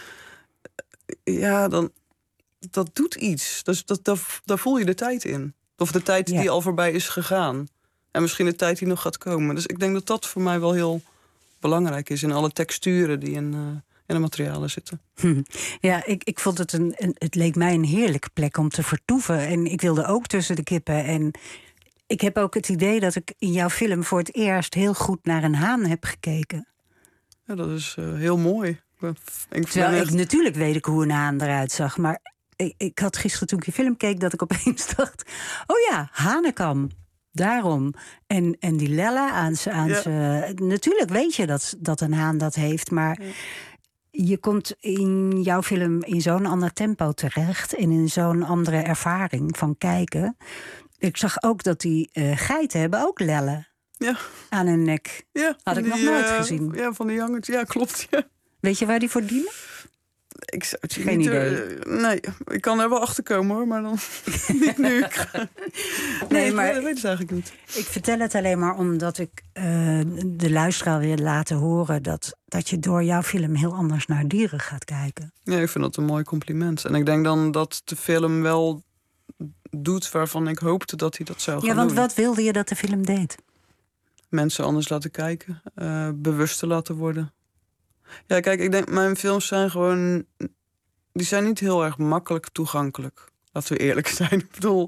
dan dat doet iets. Dus daar voel je de tijd in. Of de tijd die al voorbij is gegaan. En misschien de tijd die nog gaat komen. Dus ik denk dat dat voor mij wel heel belangrijk is in alle texturen die in de materialen zitten. Ja, ik vond het het leek mij een heerlijke plek om te vertoeven. En ik wilde ook tussen de kippen. En ik heb ook het idee dat ik in jouw film voor het eerst heel goed naar een haan heb gekeken. Ja, dat is heel mooi. Natuurlijk weet ik hoe een haan eruit zag. Maar ik had gisteren toen ik je film keek dat ik opeens dacht... oh ja, Hanekam. Daarom. En die Lella aan ze. Natuurlijk weet je dat een haan dat heeft, maar... Je komt in jouw film in zo'n ander tempo terecht... en in zo'n andere ervaring van kijken. Ik zag ook dat die geiten hebben ook lellen aan hun nek. Ja, had ik nog nooit gezien. Ja, van die hangers. Ja, klopt. Ja. Weet je waar die voor dienen? Ik zou het geen idee. Nee, ik kan er wel achter komen hoor, maar dan niet nu. Nee, maar dat weet ik eigenlijk niet. Ik vertel het alleen maar omdat ik de luisteraar wil laten horen dat je door jouw film heel anders naar dieren gaat kijken. Ja, ik vind dat een mooi compliment. En ik denk dan dat de film wel doet waarvan ik hoopte dat hij dat zou gaan doen. Ja, want wat wilde je dat de film deed? Mensen anders laten kijken, bewuster laten worden. Ja, kijk, ik denk, mijn films zijn gewoon... die zijn niet heel erg makkelijk toegankelijk. Laten we eerlijk zijn. Ik bedoel,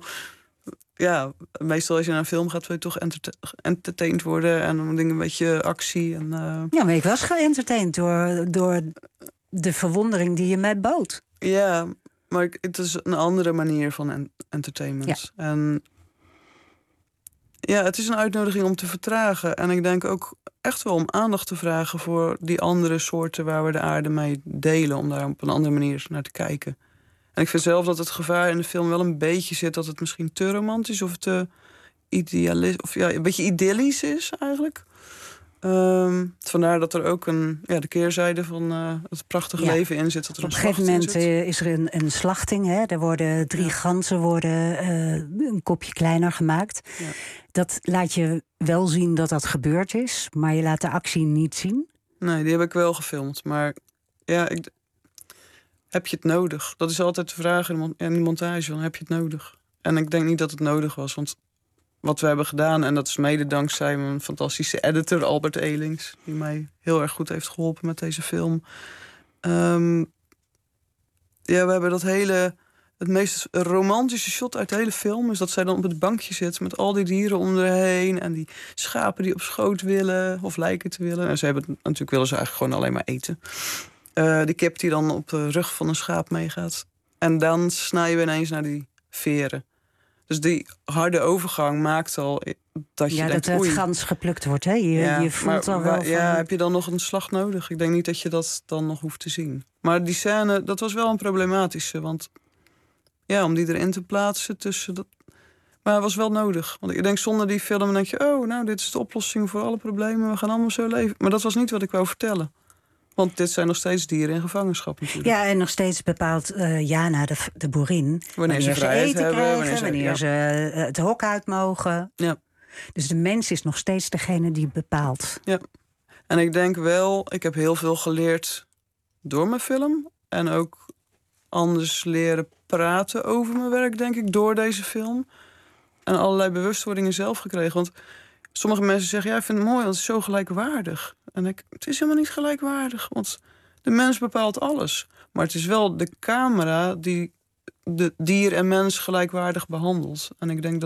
meestal als je naar een film gaat... wil je toch entertained worden en dan een beetje actie. En, Ja, maar ik was geëntertained door de verwondering die je mij bood. Ja, maar het is een andere manier van entertainment. Ja. En het is een uitnodiging om te vertragen. En ik denk ook echt wel om aandacht te vragen voor die andere soorten waar we de aarde mee delen, om daar op een andere manier naar te kijken. En ik vind zelf dat het gevaar in de film wel een beetje zit dat het misschien te romantisch of te idealistisch, of een beetje idyllisch is eigenlijk. Vandaar dat er ook de keerzijde van het prachtige leven in zit. Dat er op een gegeven moment is er een slachting. Hè? Er worden 3 ganzen een kopje kleiner gemaakt. Ja. Dat laat je wel zien dat gebeurd is, maar je laat de actie niet zien. Nee, die heb ik wel gefilmd. Maar heb je het nodig? Dat is altijd de vraag in de montage, van, heb je het nodig? En ik denk niet dat het nodig was, want wat we hebben gedaan... en dat is mede dankzij mijn fantastische editor Albert Elings... die mij heel erg goed heeft geholpen met deze film. We hebben het meest romantische shot uit de hele film... is dat zij dan op het bankje zit met al die dieren om haar heen... en die schapen die op schoot willen of lijken te willen. En natuurlijk willen ze eigenlijk gewoon alleen maar eten. Die kip die dan op de rug van een schaap meegaat. En dan snijden we ineens naar die veren. Dus die harde overgang maakt al dat je denkt... dat het gans geplukt wordt, hè? Je voelt al wel van... Ja, heb je dan nog een slag nodig? Ik denk niet dat je dat dan nog hoeft te zien. Maar die scène, dat was wel een problematische. Want om die erin te plaatsen tussen... Maar het was wel nodig. Want ik denk, zonder die film denk je... dit is de oplossing voor alle problemen. We gaan allemaal zo leven. Maar dat was niet wat ik wou vertellen. Want dit zijn nog steeds dieren in gevangenschap natuurlijk. Ja, en nog steeds bepaalt Jana, de boerin... wanneer ze eten krijgen, wanneer ze het hok uit mogen. Ja. Dus de mens is nog steeds degene die bepaalt. Ja. En ik denk wel, ik heb heel veel geleerd door mijn film. En ook anders leren praten over mijn werk, denk ik, door deze film. En allerlei bewustwordingen zelf gekregen. Want sommige mensen zeggen, ik vind het mooi, want het is zo gelijkwaardig. En het is helemaal niet gelijkwaardig, want de mens bepaalt alles. Maar het is wel de camera die de dier en mens gelijkwaardig behandelt. En ik denk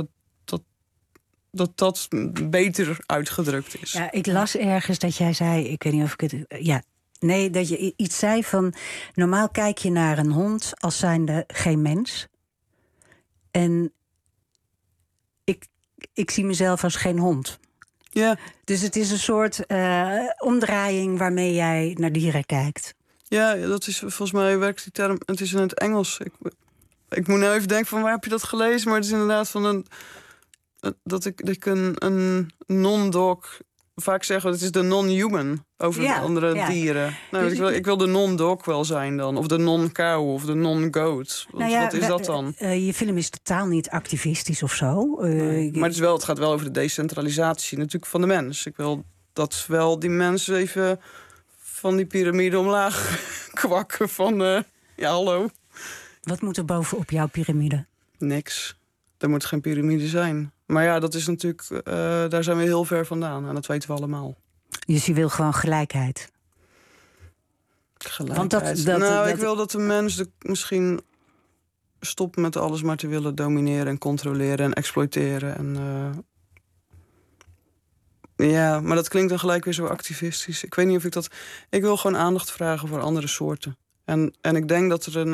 dat beter uitgedrukt is. Ja, ik las ergens dat jij zei, ik weet niet of ik het... dat je iets zei van... normaal kijk je naar een hond als zijnde geen mens. En ik zie mezelf als geen hond. Ja. Dus het is een soort omdraaiing waarmee jij naar dieren kijkt. Ja, dat is volgens mij werkt die term... Het is in het Engels. Ik moet nou even denken van waar heb je dat gelezen? Maar het is inderdaad van dat ik een non-dog... Vaak zeggen het is de non-human over andere dieren. Nou, dus ik wil de non-dog wel zijn dan. Of de non-cow of de non-goat. Wat is dat dan? Je film is totaal niet activistisch of zo. Maar het gaat wel over de decentralisatie natuurlijk van de mens. Ik wil dat wel die mensen even van die piramide omlaag kwakken van... hallo. Wat moet er bovenop jouw piramide? Niks. Er moet geen piramide zijn. Maar dat is natuurlijk... daar zijn we heel ver vandaan. En dat weten we allemaal. Dus je wil gewoon gelijkheid? Gelijkheid. Ik wil dat de mens misschien stopt met alles maar te willen domineren... en controleren en exploiteren. Maar dat klinkt dan gelijk weer zo activistisch. Ik weet niet of ik dat... Ik wil gewoon aandacht vragen voor andere soorten. En ik denk dat er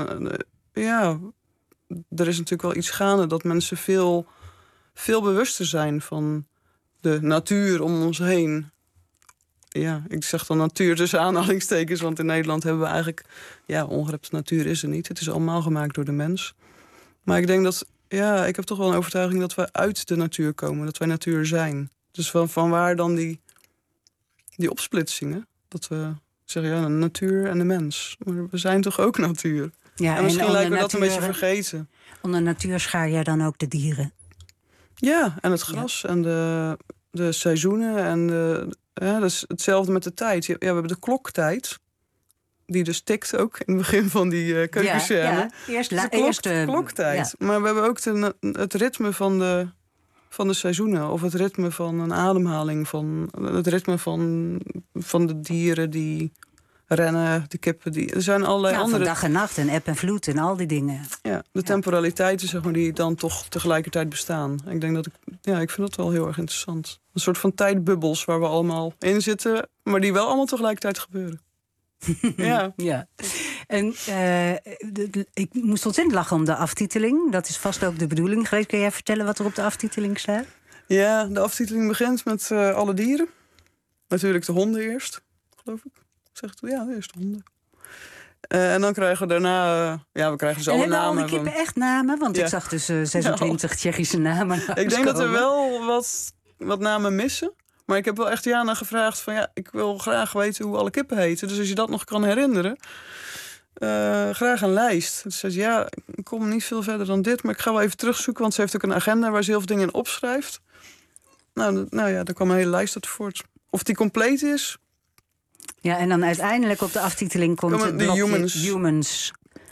er is natuurlijk wel iets gaande... dat mensen veel bewuster zijn van de natuur om ons heen. Ja, ik zeg dan natuur tussen aanhalingstekens... want in Nederland hebben we eigenlijk... ongerepte natuur is er niet. Het is allemaal gemaakt door de mens. Maar ik denk dat... ik heb toch wel een overtuiging dat we uit de natuur komen. Dat wij natuur zijn. Dus van waar dan die opsplitsingen? Dat we zeggen, de natuur en de mens. Maar we zijn toch ook natuur? Ja, en misschien lijken we dat een beetje vergeten. Onder natuur schaar jij dan ook de dieren? Ja, en het gras en de seizoenen. En dat is hetzelfde met de tijd. We hebben de kloktijd. Die dus tikt ook in het begin van die keukenscène. Ja. Eerst de kloktijd. Ja. Maar we hebben ook het ritme van de seizoenen. Of het ritme van een ademhaling. Het ritme van de dieren die rennen, de kippen. Er zijn allerlei andere... van dag en nacht en eb en vloed en al die dingen. Ja, de temporaliteiten zeg maar, die dan toch tegelijkertijd bestaan. Ik denk dat ik vind dat wel heel erg interessant. Een soort van tijdbubbels waar we allemaal in zitten... maar die wel allemaal tegelijkertijd gebeuren. Ja. En ik moest ontzettend lachen om de aftiteling. Dat is vast ook de bedoeling geweest. Kun jij vertellen wat er op de aftiteling staat? Ja, de aftiteling begint met alle dieren. Natuurlijk de honden eerst, geloof ik. Zegt eerst de honden. En dan krijgen we daarna... we krijgen zo namen. En hebben al die kippen echt namen? Want ik zag dus 26 Tsjechische namen. Ik denk dat er wel wat namen missen. Maar ik heb wel echt Jana gevraagd van... ik wil graag weten hoe alle kippen heten. Dus als je dat nog kan herinneren... graag een lijst. Dus ze zei, ik kom niet veel verder dan dit... maar ik ga wel even terugzoeken... want ze heeft ook een agenda waar ze heel veel dingen in opschrijft. Daar kwam een hele lijst uit voort. Of die compleet is... Ja, en dan uiteindelijk op de aftiteling komt het blokje humans.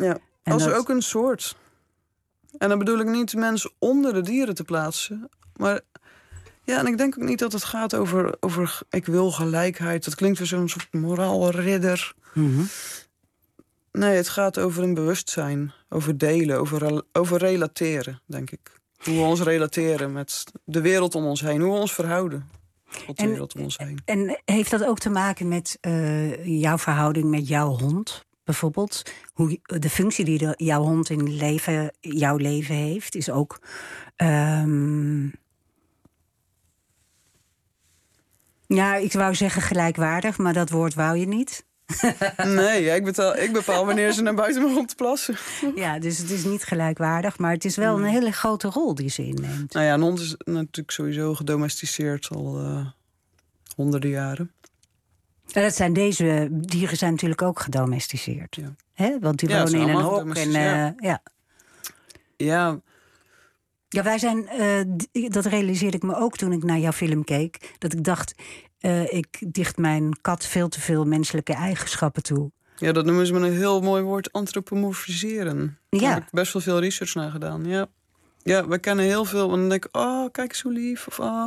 Ja, En als dat... ook een soort. En dan bedoel ik niet mensen onder de dieren te plaatsen. Maar ja, en ik denk ook niet dat het gaat over ik wil gelijkheid. Dat klinkt weer zo'n soort moraalridder. Mhm. Nee, het gaat over een bewustzijn. Over delen, over relateren, denk ik. Hoe we ons relateren met de wereld om ons heen. Hoe we ons verhouden tot de wereld om ons heen. En heeft dat ook te maken met jouw verhouding met jouw hond? Bijvoorbeeld, hoe de functie die jouw hond in jouw leven heeft, is ook... Ja, ik wou zeggen gelijkwaardig, maar dat woord wou je niet. Nee, ja, ik bepaal wanneer ze naar buiten mogen om te plassen. Ja, dus het is niet gelijkwaardig, maar het is wel een hele grote rol die ze inneemt. Nou ja, een hond is natuurlijk sowieso gedomesticeerd al honderden jaren. En deze dieren zijn natuurlijk ook gedomesticeerd. Ja. Hè? Want die Ja, wonen ze in een allemaal hok. gedomesticeerd. Ja, wij zijn, dat realiseerde ik me ook toen ik naar jouw film keek. Dat ik dacht, ik dicht mijn kat veel te veel menselijke eigenschappen toe. Ja, dat noemen ze met een heel mooi woord antropomorfiseren. Daar heb ik best wel veel research naar gedaan. Ja, we kennen heel veel. En dan denk ik, oh, kijk eens hoe lief. Of, oh.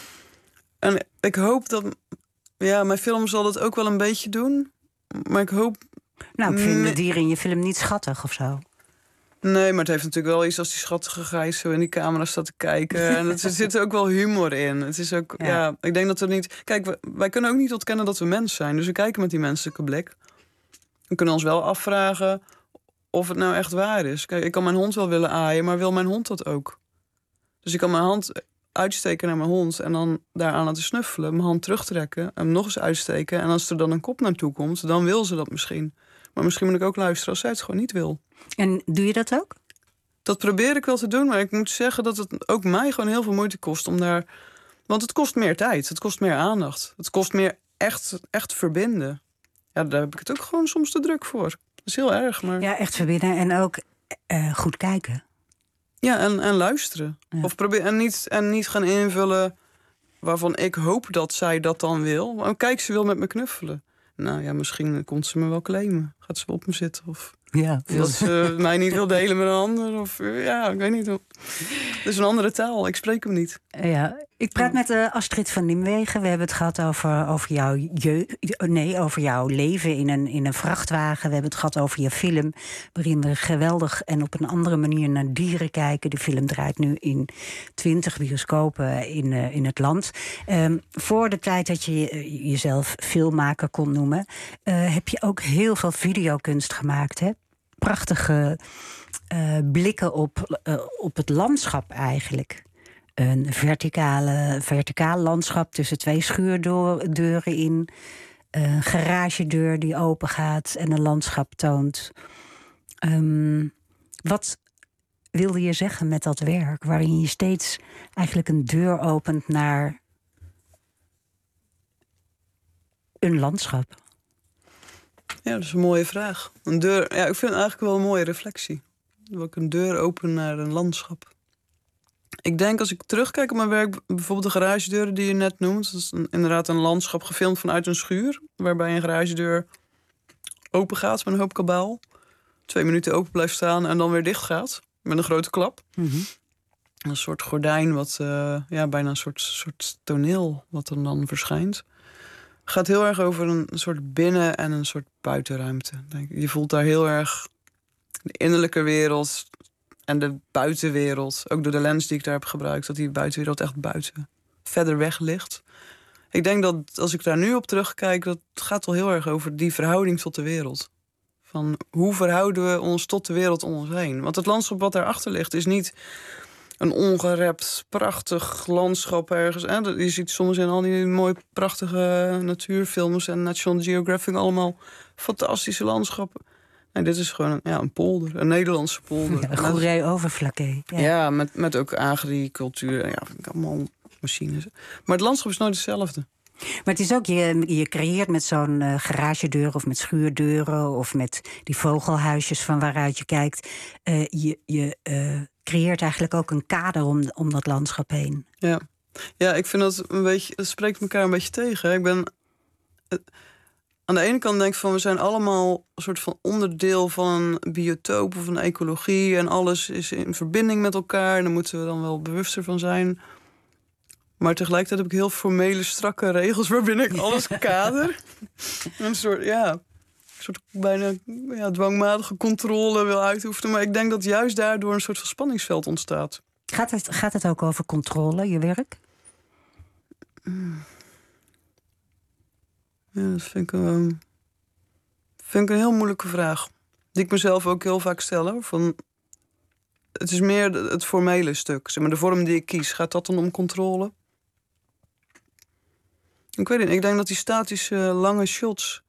En ik hoop dat... Ja, mijn film zal dat ook wel een beetje doen. Maar ik hoop... Nou, ik vind de dieren in je film niet schattig of zo. Nee, maar het heeft natuurlijk wel iets als die schattige grijs zo in die camera staat te kijken. En er zit ook wel humor in. Het is ook, ja, ik denk dat we niet... Kijk, wij kunnen ook niet ontkennen dat we mens zijn. Dus we kijken met die menselijke blik. We kunnen ons wel afvragen of het nou echt waar is. Kijk, ik kan mijn hond wel willen aaien, maar wil mijn hond dat ook? Dus ik kan mijn hand uitsteken naar mijn hond en dan daaraan laten snuffelen. Mijn hand terugtrekken en hem nog eens uitsteken. En als er dan een kop naartoe komt, dan wil ze dat misschien. Maar misschien moet ik ook luisteren als zij het gewoon niet wil. En doe je dat ook? Dat probeer ik wel te doen, maar ik moet zeggen dat het ook mij gewoon heel veel moeite kost om daar... Want het kost meer tijd, het kost meer aandacht. Het kost meer echt verbinden. Ja, daar heb ik het ook gewoon soms te druk voor. Dat is heel erg, maar... Ja, echt verbinden en ook goed kijken. Ja, en luisteren. Ja. Of en niet gaan invullen waarvan ik hoop dat zij dat dan wil. Maar kijk, ze wil met me knuffelen. Nou ja, misschien komt ze me wel claimen. Gaat ze op me zitten of... Ja, dat ze mij niet wil delen met een ander. Of ja, ik weet niet. Het is een andere taal. Ik spreek hem niet. Ja, ik praat met Astrid van Nimwegen. We hebben het gehad over jouw leven in een vrachtwagen. We hebben het gehad over je film, waarin we geweldig en op een andere manier naar dieren kijken. De film draait nu in 20 bioscopen in het land. Voor de tijd dat je jezelf filmmaker kon noemen, heb je ook heel veel videokunst gemaakt, hè? Prachtige blikken op het landschap eigenlijk. Een verticaal landschap tussen 2 schuurdeuren in. Een garagedeur die open gaat en een landschap toont. Wat wilde je zeggen met dat werk? Waarin je steeds eigenlijk een deur opent naar een landschap. Ja, dat is een mooie vraag. Een deur, ja, ik vind het eigenlijk wel een mooie reflectie. Dat ik een deur open naar een landschap. Ik denk als ik terugkijk op mijn werk, bijvoorbeeld de garagedeuren die je net noemt. Dat is inderdaad een landschap gefilmd vanuit een schuur. Waarbij een garagedeur open gaat met een hoop kabaal. 2 minuten open blijft staan en dan weer dicht gaat. Met een grote klap. Mm-hmm. Een soort gordijn, wat bijna een soort toneel wat dan verschijnt. Het gaat heel erg over een soort binnen- en een soort buitenruimte. Denk ik. Je voelt daar heel erg de innerlijke wereld en de buitenwereld. Ook door de lens die ik daar heb gebruikt, dat die buitenwereld echt buiten, verder weg ligt. Ik denk dat als ik daar nu op terugkijk, dat gaat wel heel erg over die verhouding tot de wereld. Van hoe verhouden we ons tot de wereld om ons heen? Want het landschap wat daarachter ligt is niet een ongerept, prachtig landschap ergens. Je ziet soms in al die mooie, prachtige natuurfilms en National Geographic allemaal fantastische landschappen. Nee, dit is gewoon een polder, een Nederlandse polder. Ja, Goeree-Overflakkee. Ja, met ook agricultuur. Ja, allemaal machines. Maar het landschap is nooit hetzelfde. Maar het is ook, je creëert met zo'n garagedeur of met schuurdeuren of met die vogelhuisjes van waaruit je kijkt. Je creëert eigenlijk ook een kader om dat landschap heen. Ja, ik vind dat een beetje, het spreekt elkaar een beetje tegen. aan de ene kant denk ik van... we zijn allemaal een soort van onderdeel van een biotoop of een ecologie... en alles is in verbinding met elkaar... en daar moeten we dan wel bewuster van zijn. Maar tegelijkertijd heb ik heel formele, strakke regels... waarbinnen ik alles kader. Een soort bijna dwangmatige controle wil uitoefenen. Maar ik denk dat juist daardoor een soort van spanningsveld ontstaat. Gaat het ook over controle, je werk? Ja, dat vind ik een heel moeilijke vraag. Die ik mezelf ook heel vaak stel. Hoor. Het is meer het formele stuk. Zeg maar, de vorm die ik kies, gaat dat dan om controle? Ik weet niet. Ik denk dat die statische lange shots...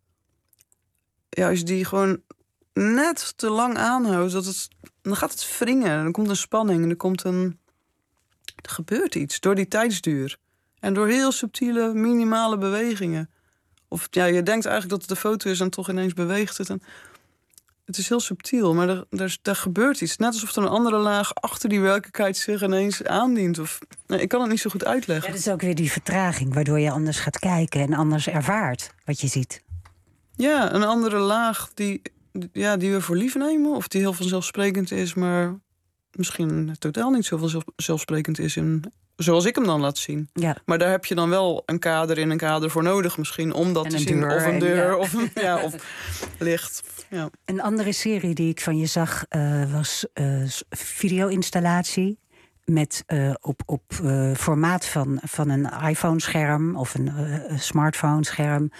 ja, als je die gewoon net te lang aanhoudt... dan gaat het wringen. Dan komt een spanning. Er gebeurt iets door die tijdsduur. En door heel subtiele, minimale bewegingen. Of ja, je denkt eigenlijk dat het een foto is... en toch ineens beweegt het. En het is heel subtiel, maar daar gebeurt iets. Net alsof er een andere laag achter die werkelijkheid zich ineens aandient. Ik kan het niet zo goed uitleggen. Ja, dat is ook weer die vertraging, waardoor je anders gaat kijken... en anders ervaart wat je ziet. Ja, een andere laag die we voor lief nemen... of die heel vanzelfsprekend is, maar misschien totaal niet zo vanzelfsprekend is... zoals ik hem dan laat zien. Ja. Maar daar heb je dan wel een kader voor nodig misschien... om dat en te een zien. Deur, of een deur, of licht. Ja. Een andere serie die ik van je zag was video-installatie... met op formaat van een iPhone-scherm of een smartphone-scherm...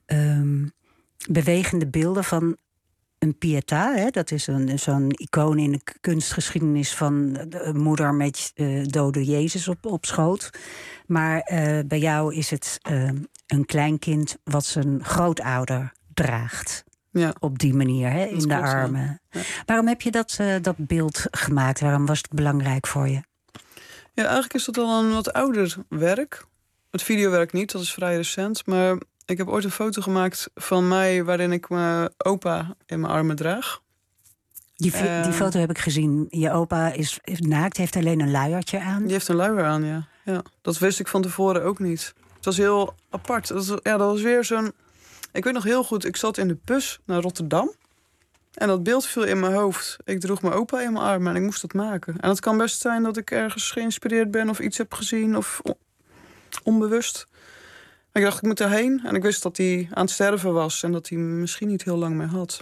bewegende beelden van een Pietà. Hè? Dat is zo'n icoon in de kunstgeschiedenis van de moeder met dode Jezus op schoot. Maar bij jou is het een kleinkind wat zijn grootouder draagt. Ja. Op die manier, hè? In de armen. Ja. Waarom heb je dat beeld gemaakt? Waarom was het belangrijk voor je? Ja, eigenlijk is dat al een wat ouder werk. Het videowerk niet, dat is vrij recent. Maar ik heb ooit een foto gemaakt van mij... waarin ik mijn opa in mijn armen draag. Die foto heb ik gezien. Je opa is naakt, heeft alleen een luiertje aan. Die heeft een luier aan, ja. Dat wist ik van tevoren ook niet. Het was heel apart. Dat was weer zo'n... Ik weet nog heel goed, ik zat in de bus naar Rotterdam... en dat beeld viel in mijn hoofd. Ik droeg mijn opa in mijn armen en ik moest dat maken. En het kan best zijn dat ik ergens geïnspireerd ben... of iets heb gezien, of onbewust... Ik dacht, ik moet erheen. En ik wist dat hij aan het sterven was. En dat hij misschien niet heel lang meer had.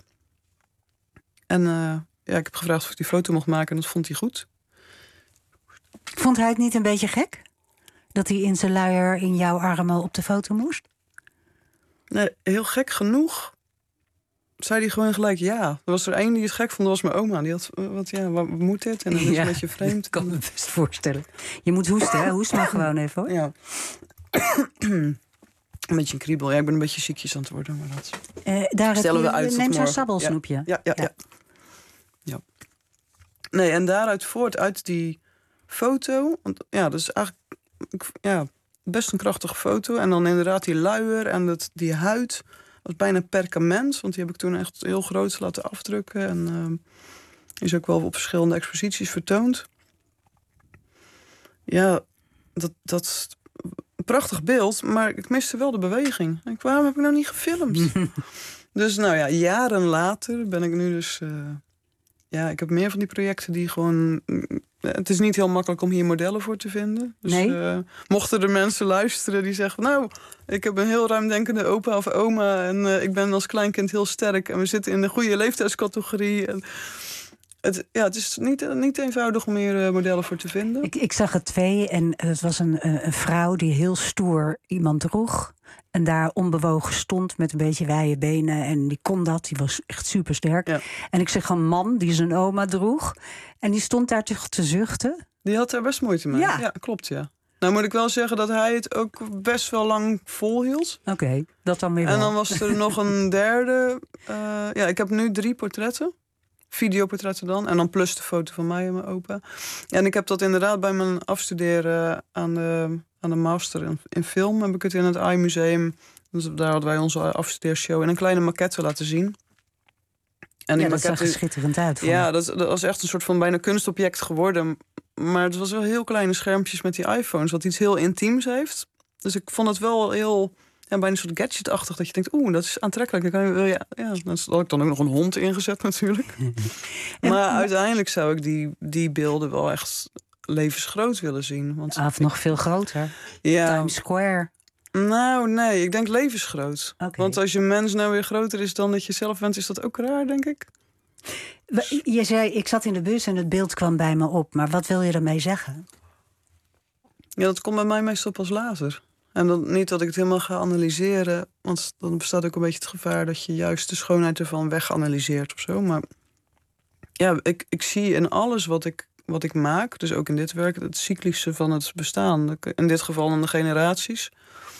En ik heb gevraagd of ik die foto mocht maken. En dat vond hij goed. Vond hij het niet een beetje gek? Dat hij in zijn luier in jouw armen op de foto moest? Nee, heel gek genoeg zei hij gewoon gelijk ja. Er was er één die het gek vond, dat was mijn oma. Die had, wat moet dit? En dan is het een beetje vreemd. Ik kan me best voorstellen. Je moet hoesten, hè? Hoest maar gewoon even, hoor. Ja. Een beetje een kriebel. Ja, ik ben een beetje ziekjes aan het worden. Maar dat daar stellen we uit. Neem zo'n sabbelsnoepje. Ja. Nee, en daaruit voort, uit die foto... Want ja, dat is eigenlijk best een krachtige foto. En dan inderdaad die luier en die huid. Dat was bijna perkament. Want die heb ik toen echt heel groot laten afdrukken. En is ook wel op verschillende exposities vertoond. Ja, dat prachtig beeld, maar ik miste wel de beweging. Waarom heb ik nou niet gefilmd? Dus jaren later ben ik nu dus... ik heb meer van die projecten die gewoon... Het is niet heel makkelijk om hier modellen voor te vinden. Dus nee? Mochten er mensen luisteren die zeggen... nou, ik heb een heel ruimdenkende opa of oma... en ik ben als kleinkind heel sterk... en we zitten in de goede leeftijdscategorie... En het is niet eenvoudig om hier modellen voor te vinden. Ik zag er 2 en het was een vrouw die heel stoer iemand droeg. En daar onbewogen stond met een beetje wijde benen. En die kon dat, die was echt supersterk. Ja. En ik zag een man die zijn oma droeg. En die stond daar toch te zuchten. Die had er best moeite mee. Ja, klopt, ja. Nou moet ik wel zeggen dat hij het ook best wel lang volhield. Oké, dat dan weer wel. En dan was er nog een derde. Ik heb nu 3 portretten. Videoportretten dan. En dan plus de foto van mij en mijn opa. En ik heb dat inderdaad bij mijn afstuderen aan de master in film. Heb ik het in het AI Museum. Dus daar hadden wij onze afstudeershow in een kleine maquette laten zien. En dat zag er schitterend uit. Ja, dat was echt een soort van bijna kunstobject geworden. Maar het was wel heel kleine schermpjes met die iPhones. Wat iets heel intiems heeft. Dus ik vond het wel heel bijna een soort gadgetachtig. Dat je denkt, dat is aantrekkelijk. Dan had ik dan ook nog een hond ingezet natuurlijk. Maar uiteindelijk zou ik die beelden wel echt levensgroot willen zien. Want Of nog veel groter. ja, Times Square. nou nee, ik denk levensgroot. Oké. Want als je mens nou weer groter is dan dat je zelf bent, is dat ook raar, denk ik. Je zei, ik zat in de bus en het beeld kwam bij me op. Maar wat wil je ermee zeggen? Ja, dat komt bij mij meestal pas later. En dan niet dat ik het helemaal ga analyseren. Want dan bestaat ook een beetje het gevaar dat je juist de schoonheid ervan weganalyseert of zo. Maar ja, ik zie in alles wat ik maak, dus ook in dit werk, het cyclische van het bestaan. In dit geval in de generaties.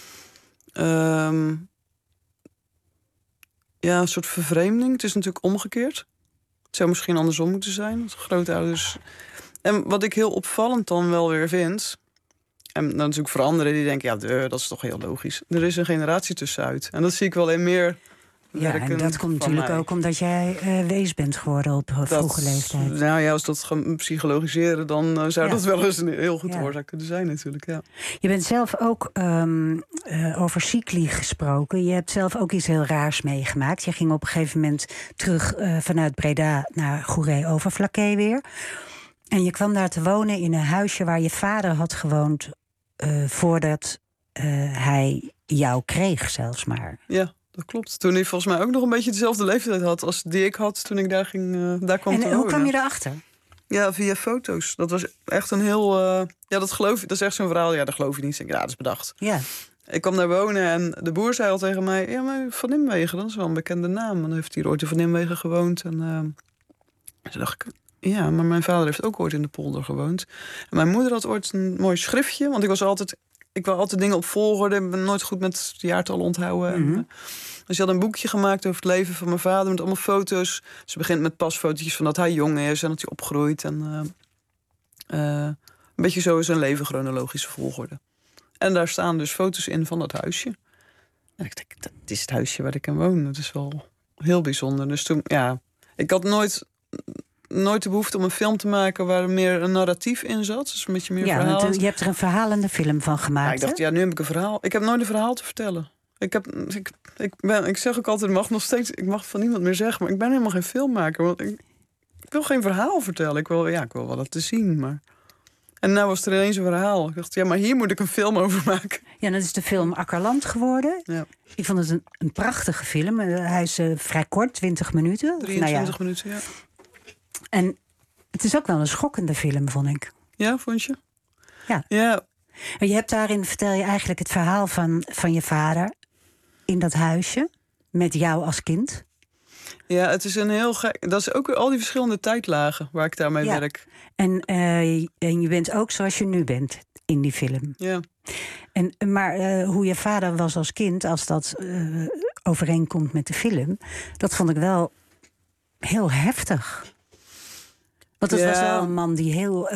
Een soort vervreemding. Het is natuurlijk omgekeerd. Het zou misschien andersom moeten zijn. Dat grootouders. En wat ik heel opvallend dan wel weer vind. En dan natuurlijk voor anderen die denken, dat is toch heel logisch. Er is een generatie tussenuit. En dat zie ik wel in meer werken. En dat komt natuurlijk ook omdat jij wees bent geworden op vroege leeftijd. Nou ja, als dat gaan psychologiseren, dan zou dat wel eens een heel goed oorzaak kunnen zijn natuurlijk. Ja. Je bent zelf ook over cycli gesproken. Je hebt zelf ook iets heel raars meegemaakt. Je ging op een gegeven moment terug vanuit Breda naar Goeree-Overflakkee weer. En je kwam daar te wonen in een huisje waar je vader had gewoond voordat hij jou kreeg zelfs maar. Ja, dat klopt. Toen hij volgens mij ook nog een beetje dezelfde leeftijd had als die ik had toen ik daar kwam te wonen. En hoe kwam je daarachter? Ja, via foto's. Dat was echt een heel... dat geloof je. Dat is echt zo'n verhaal. Ja, dat geloof je niet. Ik denk, dat is bedacht. Ja. Ik kwam daar wonen en de boer zei al tegen mij... Ja, maar Van Nimwegen, dat is wel een bekende naam. En dan heeft hij ooit in Van Nimwegen gewoond. En toen dacht ik... Ja, maar mijn vader heeft ook ooit in de polder gewoond. En mijn moeder had ooit een mooi schriftje. Want ik wil altijd dingen op volgorde. Ik ben nooit goed met de jaartallen onthouden. Mm-hmm. Dus ze had een boekje gemaakt over het leven van mijn vader... met allemaal foto's. Ze begint met pasfotootjes van dat hij jong is en dat hij opgroeit. En een beetje zo zijn leven chronologische volgorde. En daar staan dus foto's in van dat huisje. En ik denk, dat is het huisje waar ik in woon. Dat is wel heel bijzonder. Dus toen, ik had nooit de behoefte om een film te maken waar meer een narratief in zat. Dus een beetje meer verhaal. Want je hebt er een verhalende film van gemaakt. Ik dacht, nu heb ik een verhaal. Ik heb nooit een verhaal te vertellen. Ik zeg ook altijd, ik mag van niemand meer zeggen, maar ik ben helemaal geen filmmaker. Want ik wil geen verhaal vertellen. Ik wil wel dat te zien, maar... En nou was er ineens een verhaal. Ik dacht, maar hier moet ik een film over maken. Ja, dat is de film Akkerland geworden. Ja. Ik vond het een prachtige film. Hij is vrij kort, 20 minuten. 23 minuten, ja. En het is ook wel een schokkende film, vond ik. Ja, vond je? Ja. Je hebt daarin, vertel je eigenlijk het verhaal van je vader... in dat huisje, met jou als kind. Ja, het is een heel gek... Dat is ook weer al die verschillende tijdlagen waar ik daarmee werk. En je bent ook zoals je nu bent in die film. Ja. Maar hoe je vader was als kind, als dat overeenkomt met de film... dat vond ik wel heel heftig. Want het was wel een man die heel...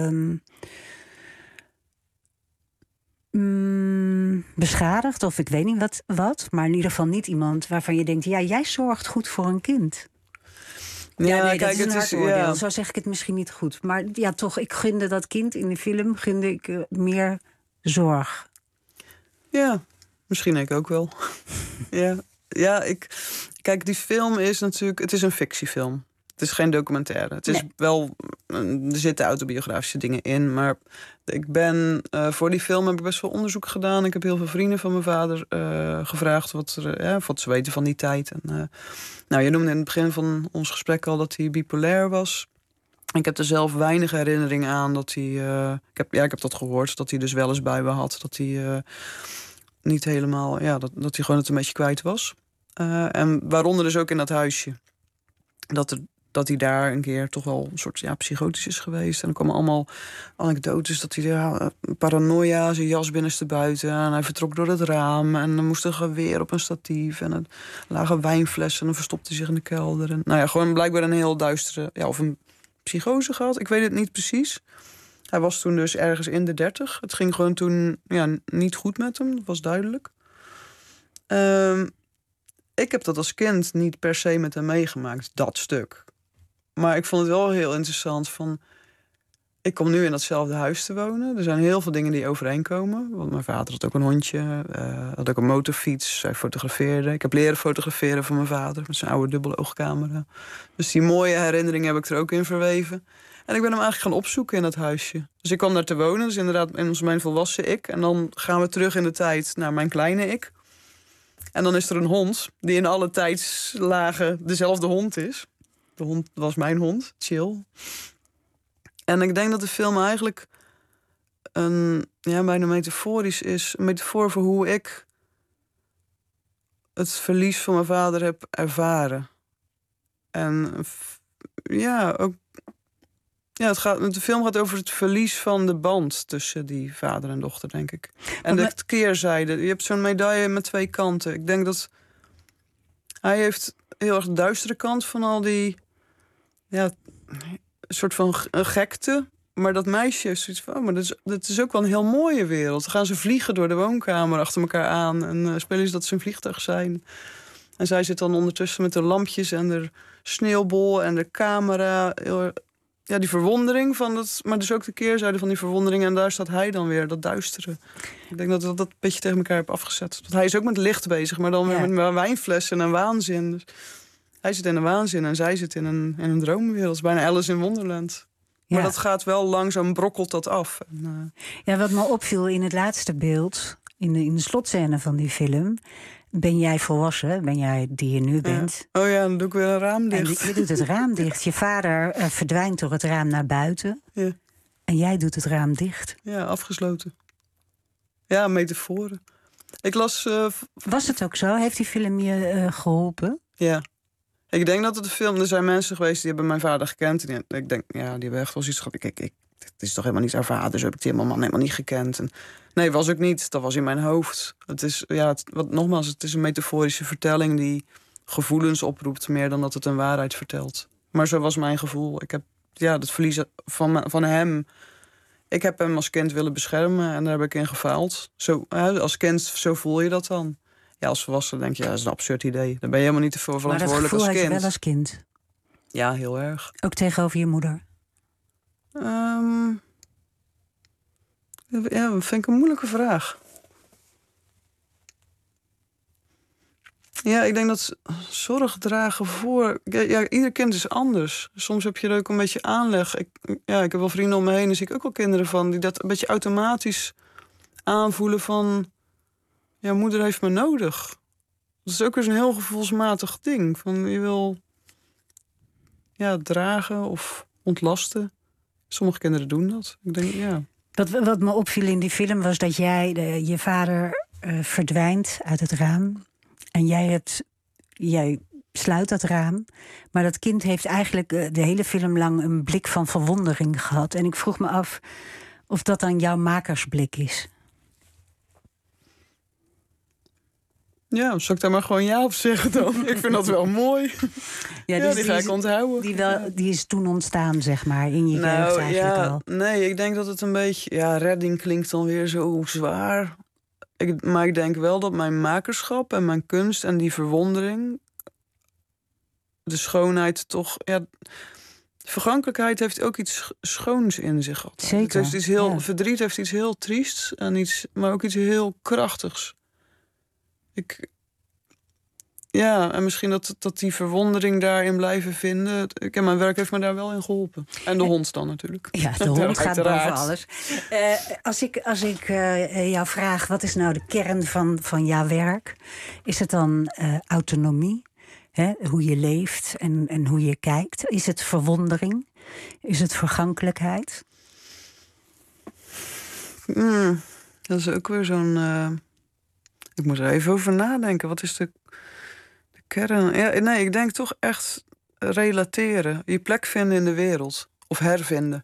beschadigd, of ik weet niet wat. Maar in ieder geval niet iemand waarvan je denkt... jij zorgt goed voor een kind. Dat is een hard oordeel. Zo zeg ik het misschien niet goed. Maar ja, toch, ik gunde dat kind in de film... gunde ik meer zorg. Ja, misschien ik ook wel. Kijk, die film is natuurlijk... Het is een fictiefilm. Het is geen documentaire. Het is wel... Er zitten autobiografische dingen in, maar ik ben... voor die film heb ik best wel onderzoek gedaan. Ik heb heel veel vrienden van mijn vader gevraagd... wat ze weten van die tijd. En, je noemde in het begin van ons gesprek al dat hij bipolair was. Ik heb er zelf weinig herinnering aan dat hij... ik heb dat gehoord, dat hij dus wel eens buien had. Dat hij niet helemaal... dat hij gewoon het een beetje kwijt was. En waaronder dus ook in dat huisje. Dat hij daar een keer toch wel een soort psychotisch is geweest. En er kwamen allemaal anekdotes dat hij paranoia, zijn jas binnenstebuiten... en hij vertrok door het raam en er moest een geweer op een statief... en er lagen wijnflessen en dan verstopte hij zich in de kelder. En, gewoon blijkbaar een heel duistere... of een psychose gehad, ik weet het niet precies. Hij was toen dus ergens in de 30. Het ging gewoon toen niet goed met hem, dat was duidelijk. Ik heb dat als kind niet per se met hem meegemaakt, dat stuk... Maar ik vond het wel heel interessant van... ik kom nu in datzelfde huis te wonen. Er zijn heel veel dingen die overeenkomen. Want mijn vader had ook een hondje, had ook een motorfiets. Hij fotografeerde. Ik heb leren fotograferen van mijn vader met zijn oude dubbele oogcamera. Dus die mooie herinneringen heb ik er ook in verweven. En ik ben hem eigenlijk gaan opzoeken in dat huisje. Dus ik kwam daar te wonen, dus inderdaad in mijn volwassen ik. En dan gaan we terug in de tijd naar mijn kleine ik. En dan is er een hond die in alle tijdslagen dezelfde hond is. De hond was mijn hond, Chill. En ik denk dat de film eigenlijk bijna metaforisch is. Een metafoor voor hoe ik het verlies van mijn vader heb ervaren. En ook... Ja, de film gaat over het verlies van de band tussen die vader en dochter, denk ik. En de keerzijde. Je hebt zo'n medaille met 2 kanten. Ik denk dat hij heeft heel erg de duistere kant van al die... Ja, een soort van gekte. Maar dat meisje heeft zoiets van... maar dat is ook wel een heel mooie wereld. Dan gaan ze vliegen door de woonkamer achter elkaar aan. En spelen ze dat ze een vliegtuig zijn. En zij zit dan ondertussen met de lampjes en de sneeuwbol en de camera. Ja, die verwondering van dat... Maar dus ook de keerzijde van die verwondering. En daar staat hij dan weer, dat duistere. Ik denk dat dat een beetje tegen elkaar heb afgezet. Want hij is ook met licht bezig, maar dan weer met wijnflessen en waanzin. Dus hij zit in een waanzin en zij zit in een droomwereld. Het is bijna Alice in Wonderland. Ja. Maar dat gaat wel langzaam, brokkelt dat af. Ja, wat me opviel in het laatste beeld, in de slotscène van die film... Ben jij volwassen? Ben jij die je nu bent? Ja. Oh ja, dan doe ik weer een raam dicht. En je doet het raam dicht. Je vader verdwijnt door het raam naar buiten. Ja. En jij doet het raam dicht. Ja, afgesloten. Ja, metaforen. Ik las... Was het ook zo? Heeft die film je geholpen? Ja. Ik denk dat het de film... Er zijn mensen geweest die hebben mijn vader gekend. En ik denk, ja, die hebben echt wel zoiets gehad. Het is toch helemaal niet haar vader, zo heb ik die helemaal niet gekend. En, nee, was ook niet. Dat was in mijn hoofd. Het is, nogmaals, het is een metaforische vertelling die gevoelens oproept, meer dan dat het een waarheid vertelt. Maar zo was mijn gevoel. Ik heb het verlies van hem. Ik heb hem als kind willen beschermen en daar heb ik in gefaald. Zo, als kind, zo voel je dat dan. Ja, als volwassen denk je, dat is een absurd idee. Dan ben je helemaal niet te veel verantwoordelijk als kind. Maar dat gevoel had je wel als kind? Ja, heel erg. Ook tegenover je moeder? Ja, dat vind ik een moeilijke vraag. Ja, ik denk dat zorg dragen voor... Ja, ieder kind is anders. Soms heb je er ook een beetje aanleg. Ik heb wel vrienden om me heen, daar zie ik ook wel kinderen van... die dat een beetje automatisch aanvoelen van... ja, moeder heeft me nodig. Dat is ook weer zo'n heel gevoelsmatig ding. Van je wil dragen of ontlasten. Sommige kinderen doen dat. Ik denk, ja. Wat me opviel in die film was dat je vader verdwijnt uit het raam. En jij sluit dat raam. Maar dat kind heeft eigenlijk de hele film lang een blik van verwondering gehad. En ik vroeg me af of dat dan jouw makersblik is. Ja, zal ik daar maar gewoon ja op zeggen dan? Ik vind dat wel mooi. Ja, dus die ga ik onthouden. Die is toen ontstaan, zeg maar, in je jeugd eigenlijk al. Nee, ik denk dat het een beetje... Ja, redding klinkt dan weer zo zwaar. Maar ik denk wel dat mijn makerschap en mijn kunst en die verwondering... de schoonheid toch... Ja, vergankelijkheid heeft ook iets schoons in zich. Zeker. Het heeft iets heel, verdriet heeft iets heel triests, maar ook iets heel krachtigs. En misschien dat die verwondering daarin blijven vinden. Mijn werk heeft me daar wel in geholpen. En de hond dan natuurlijk. Ja, de hond gaat boven alles. Als ik jou vraag, wat is nou de kern van jouw werk? Is het dan autonomie? Hè? Hoe je leeft en hoe je kijkt? Is het verwondering? Is het vergankelijkheid? Dat is ook weer zo'n... Ik moet er even over nadenken. Wat is de kern? Ja, nee, ik denk toch echt relateren. Je plek vinden in de wereld. Of hervinden.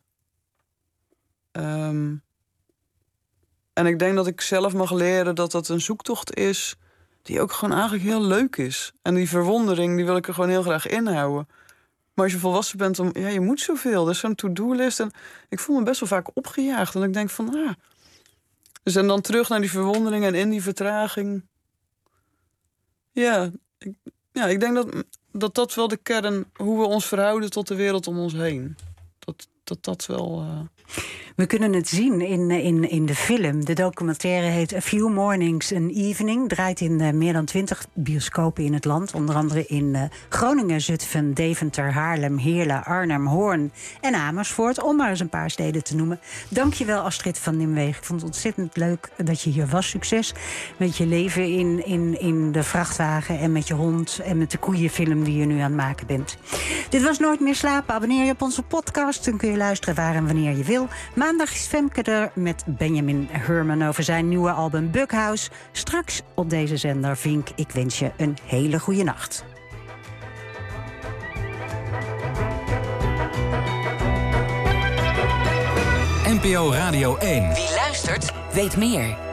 En ik denk dat ik zelf mag leren dat dat een zoektocht is... die ook gewoon eigenlijk heel leuk is. En die verwondering, die wil ik er gewoon heel graag inhouden. Maar als je volwassen bent, je moet zoveel. Er is zo'n to-do-list. En ik voel me best wel vaak opgejaagd. En ik denk van, Dus en dan terug naar die verwondering en in die vertraging. Ik denk dat wel de kern... hoe we ons verhouden tot de wereld om ons heen. Dat wel... We kunnen het zien in de film. De documentaire heet A Few Mornings an Evening. Draait in meer dan 20 bioscopen in het land. Onder andere in Groningen, Zutphen, Deventer, Haarlem, Heerlen, Arnhem, Hoorn en Amersfoort. Om maar eens een paar steden te noemen. Dankjewel Astrid van Nimwegen. Ik vond het ontzettend leuk dat je hier was. Succes met je leven in de vrachtwagen en met je hond en met de koeienfilm die je nu aan het maken bent. Dit was Nooit meer slapen. Abonneer je op onze podcast. Dan kun je luisteren waar en wanneer je wil. Maandag is Femke er met Benjamin Herman over zijn nieuwe album Bughouse. Straks op deze zender Vink. Ik wens je een hele goede nacht. NPO Radio 1. Wie luistert, weet meer.